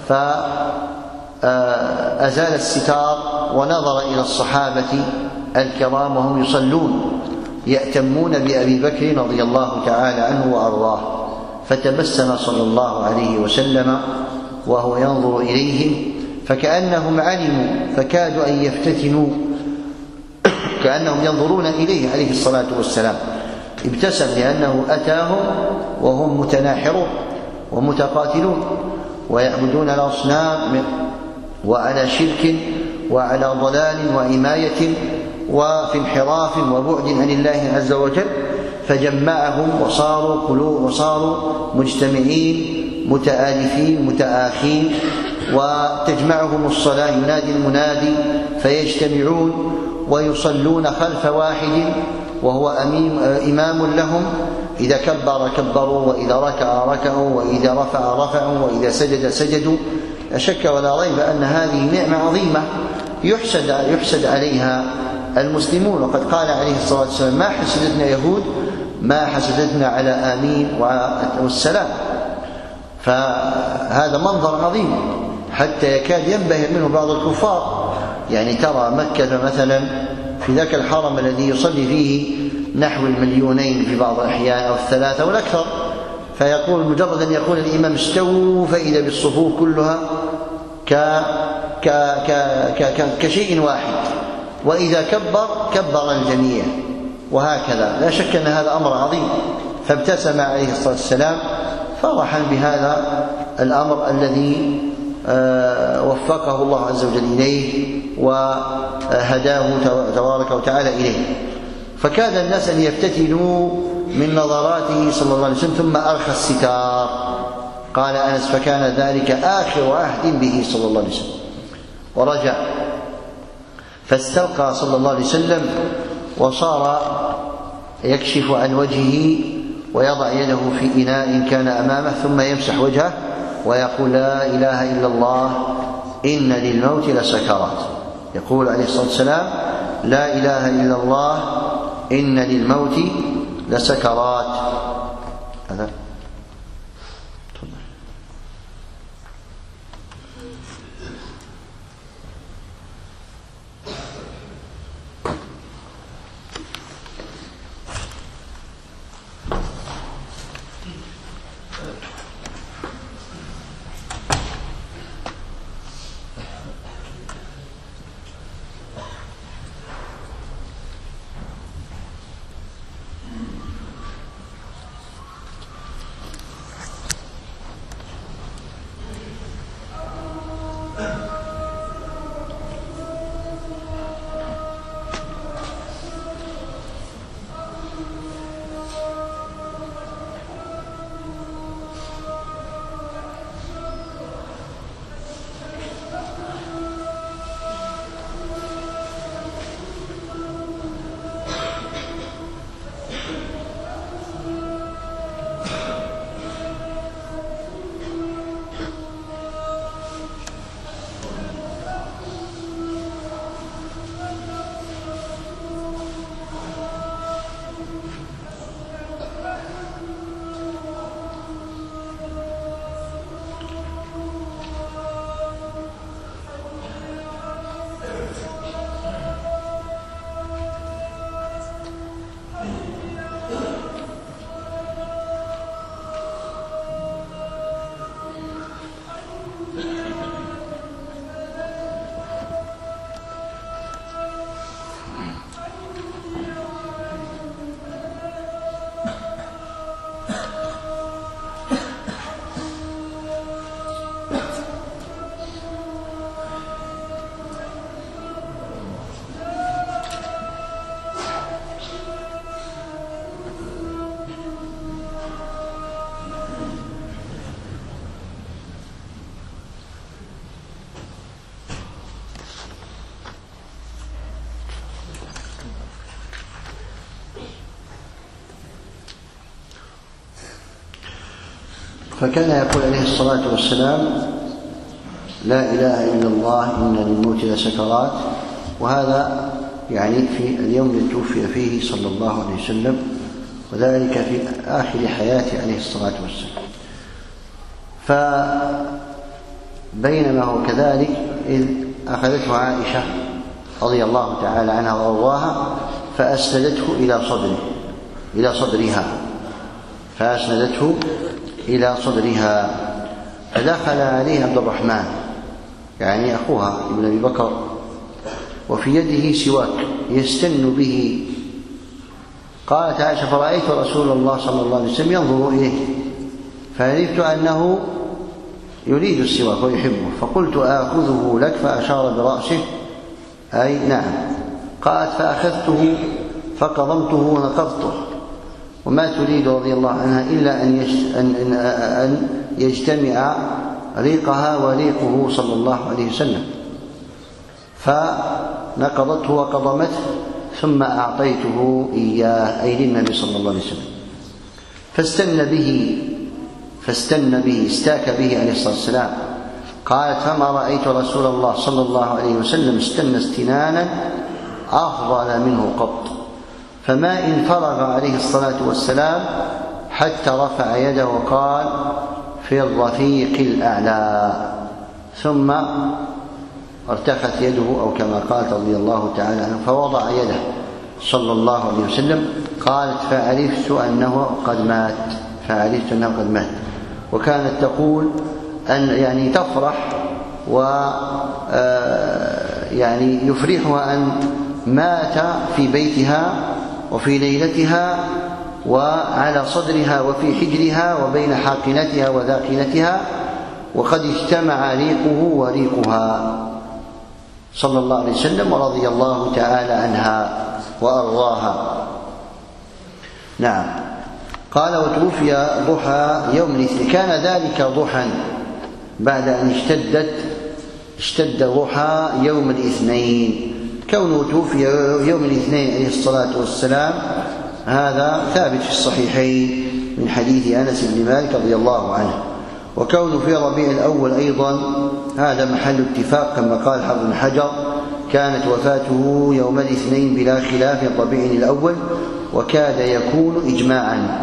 فأزال الستار ونظر إلى الصحابة الكرام وهم يصلون يأتمون بأبي بكر رضي الله تعالى عنه وأرضاه، فتبسم صلى الله عليه وسلم وهو ينظر إليهم فكأنهم علموا فكادوا أن يفتتنوا، كأنهم ينظرون إليه عليه الصلاة والسلام. ابتسم لأنه أتاهم وهم متناحرون ومتقاتلون ويعبدون الأصنام وعلى شرك وعلى ضلال وعماية وفي انحراف وبعد عن الله عز وجل، فجمعهم وصاروا قلوب وصاروا مجتمعين متآلفين متآخين، وتجمعهم الصلاة، ينادي المنادي فيجتمعون ويصلون خلف واحد وهو إمام لهم، إذا كبر كبروا، وإذا ركع ركعوا، وإذا رفع رفعوا، وإذا سجد سجدوا. لا شك ولا ريب أن هذه نعمة عظيمة يحسد, يحسد عليها المسلمون، وقد قال عليه الصلاة والسلام: ما حسدتنا يهود ما حسدتنا على آمين والسلام. فهذا منظر عظيم حتى يكاد ينبهر منه بعض الكفار. يعني ترى مكة مثلا في ذاك الحرم الذي يصلي فيه نحو المليونين في بعض الأحيان أو الثلاثة والأكثر، فيقول مجرد أن يقول الإمام استووا فإذا بالصفوف كلها ك... ك... ك... ك... ك... كشيء واحد، وإذا كبر كبر الجميع، وهكذا. لا شك أن هذا أمر عظيم. فابتسم عليه الصلاة والسلام فرحا بهذا الأمر الذي وفقه الله عز وجل إليه وهداه تبارك وتعالى إليه. فكاد الناس أن يفتتنوا من نظراته صلى الله عليه وسلم، ثم أرخى الستار. قال أنس: فكان ذلك آخر عهد به صلى الله عليه وسلم. ورجع فاستلقى صلى الله عليه وسلم وصار يكشف عن وجهه ويضع يده في إناء كان أمامه ثم يمسح وجهه ويقول: لا إله إلا الله إن للموت لسكرات. يقول عليه الصلاة والسلام: لا إله إلا الله إن للموت لسكرات. هذا فكان يقول عليه الصلاة والسلام: لا إله إلا الله إن للموت لسكرات. وهذا يعني في اليوم الذي توفي فيه صلى الله عليه وسلم، وذلك في آخر حياته عليه الصلاة والسلام. فبينما هو كذلك إذ أخذته عائشة رضي الله تعالى عنها وأرضاها فأسندته إلى صدره إلى صدرها فأسندته إلى صدرها فدخل عليه عبد الرحمن يعني أخوها ابن أبي بكر وفي يده سواك يستن به. قالت عائشة: فرأيت رسول الله صلى الله عليه وسلم ينظر إليه فعرفت أنه يريد السواك ويحبه، فقلت: آخذه لك؟ فأشار برأسه أي نعم. قالت: فأخذته فقضمته ونقضته، وما تريد رضي الله عنها إلا أن يجتمع ريقها وريقه صلى الله عليه وسلم، فنقضته وقضمته ثم أعطيته إياه أي للنبي صلى الله عليه وسلم. فاستن به فاستن به استاك به عليه الصلاة والسلام. قالت: فما رأيت رسول الله صلى الله عليه وسلم استنى استنانا أفضل منه قط، فما إن فرغ عليه الصلاة والسلام حتى رفع يده وقال: في الرفيق الأعلى، ثم ارتخت يده أو كما قالت رضي الله تعالى عنه فوضع يده صلى الله عليه وسلم. قالت: فعرفت أنه قد مات فعرفت أنه قد مات. وكانت تقول أن يعني تفرح و يعني يفرحها أن مات في بيتها وفي ليلتها وعلى صدرها وفي حجرها وبين حاقنتها وذاقنتها، وقد اجتمع ريقه وريقها صلى الله عليه وسلم ورضي الله تعالى عنها وأرضاها. نعم. قال: وتوفي ضحى يوم الاثنين. كان ذلك ضحى بعد أن اشتدت اشتد ضحى يوم الاثنين. كونه توفي يوم الاثنين عليه الصلاة والسلام هذا ثابت في الصحيحين من حديث أنس بن مالك رضي الله عنه. وكونه في ربيع الأول أيضا هذا محل اتفاق كما قال حافظ بن حجر: كانت وفاته يوم الاثنين بلا خلاف في ربيع الأول، وكاد يكون إجماعا.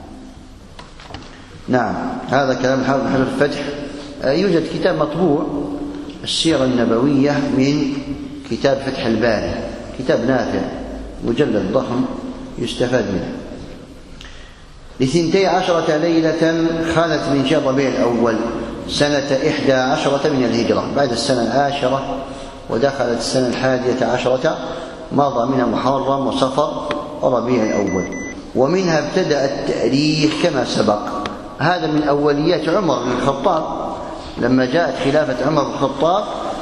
نعم، هذا كلام حافظ بن حجر في الفتح. يوجد كتاب مطبوع السيرة النبوية من كتاب فتح الباري، كتاب نافع مجلد ضخم يستفاد منه. لثنتي عشرة ليلة خالت من شهر ربيع الأول سنة إحدى عشرة من الهجرة، بعد السنة العاشرة ودخلت السنة الحادية عشرة، مضى منها محرم وصفر وربيع الأول. ومنها ابتدأ التاريخ كما سبق. هذا من أوليات عمر بن الخطاب، لما جاءت خلافة عمر بن الخطاب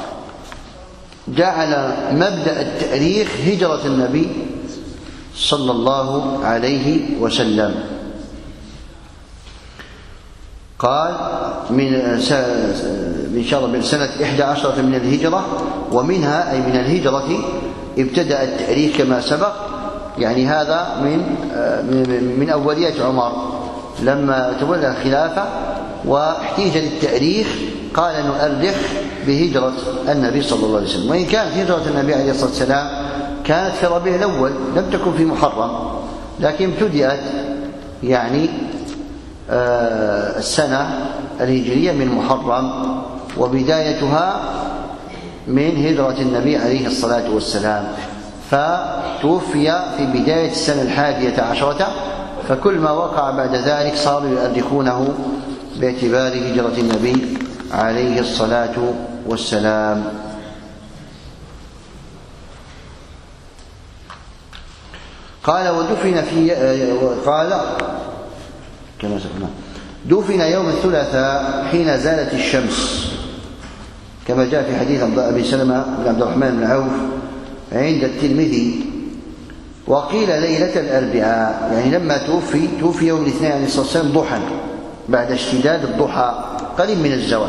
جعل مبدأ التاريخ هجرة النبي صلى الله عليه وسلم. قال: من من شهر سنة إحدى عشرة من الهجرة، ومنها أي من الهجرة ابتدأ التاريخ كما سبق. يعني هذا من من أوليات عمر لما تولى الخلافة واحتيج للتاريخ قال نؤرخ بهجرة النبي صلى الله عليه وسلم. وإن كانت هجرة النبي عليه الصلاة والسلام كانت في ربيع الأول لم تكن في محرم، لكن ابتدأت يعني السنة الهجرية من محرم، وبدايتها من هجرة النبي عليه الصلاة والسلام. فتوفي في بداية السنة الحادية عشرة، فكل ما وقع بعد ذلك صاروا يؤرخونه باعتبار هجرة النبي عليه الصلاة والسلام. قال: ودفن في قال كما سمعنا دفن يوم الثلاثاء حين زالت الشمس، كما جاء في حديث أبي سلمة بن عبد الرحمن بن عوف عند الترمذي. وقيل ليلة الأربعاء، يعني لما توفي توفي يوم الاثنين عليه الصلاة والسلام ضحى بعد اشتداد الضحى قريب من الزوال.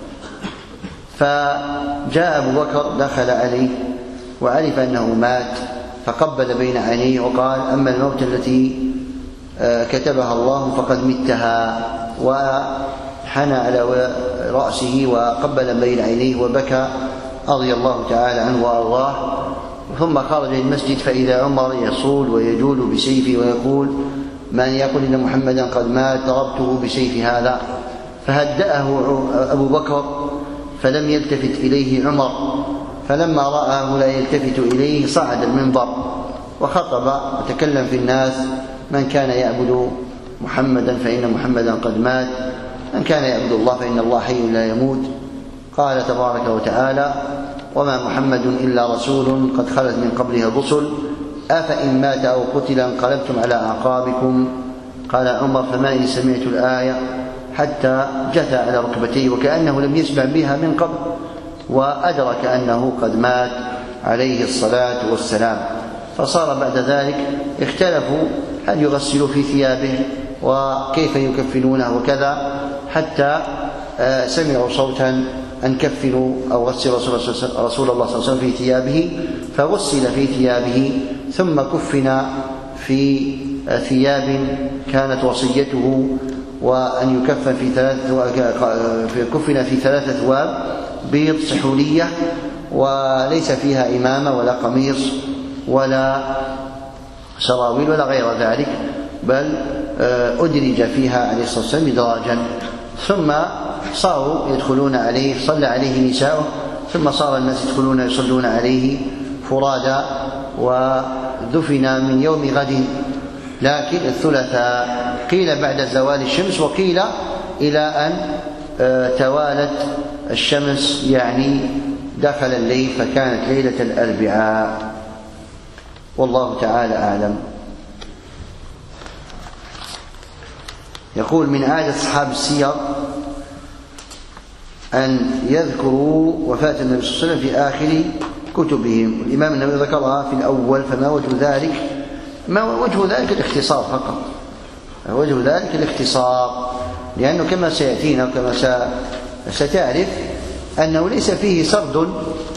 فجاء أبو بكر دخل عليه وعرف أنه مات، فقبل بين عينيه وقال: أما الموت التي كتبها الله فقد متها، وحنى على رأسه وقبل بين عينيه وبكى رضي الله تعالى عنه وأرضاه. ثم خرج للمسجد فإذا عمر يصول ويجول بسيفه ويقول: من يقول إن محمدا قد مات ضربته بسيف هذا. فهدأه أبو بكر فلم يلتفت إليه عمر، فلما رآه لا يلتفت إليه صعد المنبر وخطب وتكلم في الناس: من كان يعبد محمدا فإن محمدا قد مات، من كان يعبد الله فإن الله حي لا يموت. قال تبارك وتعالى: وما محمد إلا رسول قد خلت من قبله الرسل أفإن مات أو قتل انقلبتم على أعقابكم. قال عمر: فما إن سمعت الآية حتى جثى على ركبتيه وكأنه لم يسمع بها من قبل، وأدرك أنه قد مات عليه الصلاة والسلام. فصار بعد ذلك اختلفوا هل يغسلوا في ثيابه وكيف يكفنونه وكذا، حتى سمعوا صوتا أن كفنوا أو غسلوا رسول الله صلى الله عليه وسلم في ثيابه، فغسل في ثيابه ثم كفن في ثياب كانت وصيته وأن يكفن في ثلاثة كفن في ثلاثة ثواب بيض سحولية وليس فيها إمامة ولا قميص ولا سراويل ولا غير ذلك، بل أدرج فيها عليه الصلاة والسلام إدراجا. ثم صاروا يدخلون عليه، صلى عليه نساؤه، ثم صار الناس يدخلون يصلون عليه فرادا، ودفن من يوم غد لكن الثلاثاء، قيل بعد زوال الشمس وقيل إلى أن توالت الشمس يعني دخل الليل فكانت ليلة الأربعاء، والله تعالى أعلم. يقول: من عادة أصحاب السير أن يذكروا وفاة النبي صلى الله عليه وسلم في آخر كتبهم. الإمام النووي ذكرها في الأول، فما وجه ذلك؟ ما وجه ذلك الاختصار فقط، وجه ذلك الاختصار، لأنه كما سيأتينا وكما ستعرف أنه ليس فيه سرد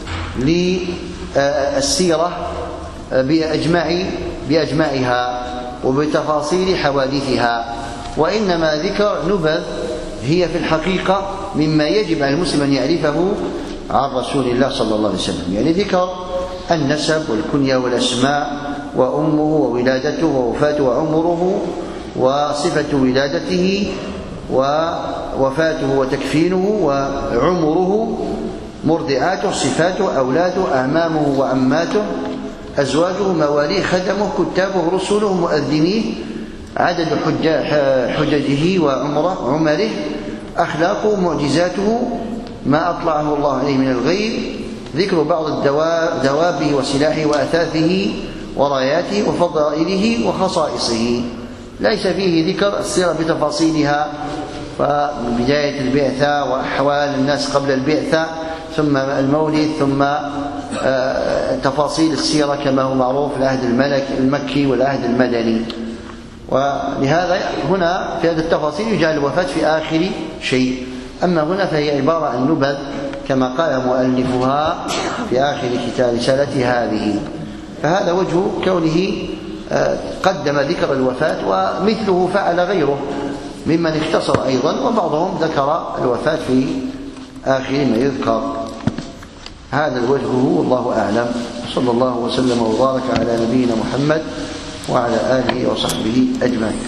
للسيرة بأجمع بأجمعها وبتفاصيل حوادثها، وإنما ذكر نبذ هي في الحقيقة مما يجب على المسلم أن يعرفه عن رسول الله صلى الله عليه وسلم، يعني ذكر النسب والكنية والأسماء وأمه وولادته ووفاته وعمره وصفة ولادته ووفاته وتكفينه وعمره، مرضعاته، صفاته، أولاده، أعمامه وعماته، أزواجه، مواليه، خدمه، كتابه، رسله، مؤذنيه، عدد حججه وعمره عمره، أخلاقه، معجزاته، ما أطلعه الله عليه من الغيب، ذكر بعض دوابه وسلاحه وأثاثه وراياته وفضائله وخصائصه. ليس فيه ذكر السيرة بتفاصيلها، فبداية البعثة وأحوال الناس قبل البعثة، ثم المولد، ثم تفاصيل السيرة كما هو معروف العهد الملك المكي والعهد المدني. ولهذا هنا في هذه التفاصيل يجعل الوفاة في آخر شيء، أما هنا فهي عبارة عن نبذ كما قال مؤلفها في آخر كتاب رسالته هذه. فهذا وجه كونه قدم ذكر الوفاة، ومثله فعل غيره ممن اختصر أيضا، وبعضهم ذكر الوفاة في آخر ما يذكر. هذا الوجه هو الله أعلم. صلى الله وسلم وبارك على نبينا محمد وعلى آله وصحبه أجمعين.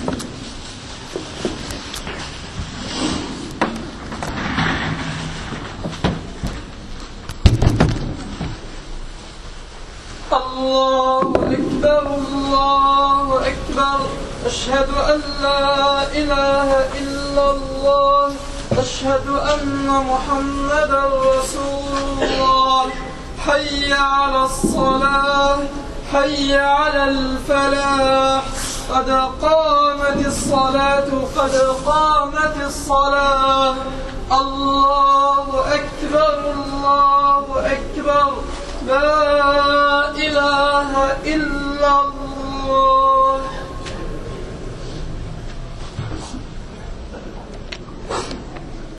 الله أكبر الله أكبر، أشهد أن لا إله إلا الله، أشهد أن محمدا رسول الله. حي على الصلاة، حي على الفلاح، قد قامت الصلاة قد قامت الصلاة. الله أكبر الله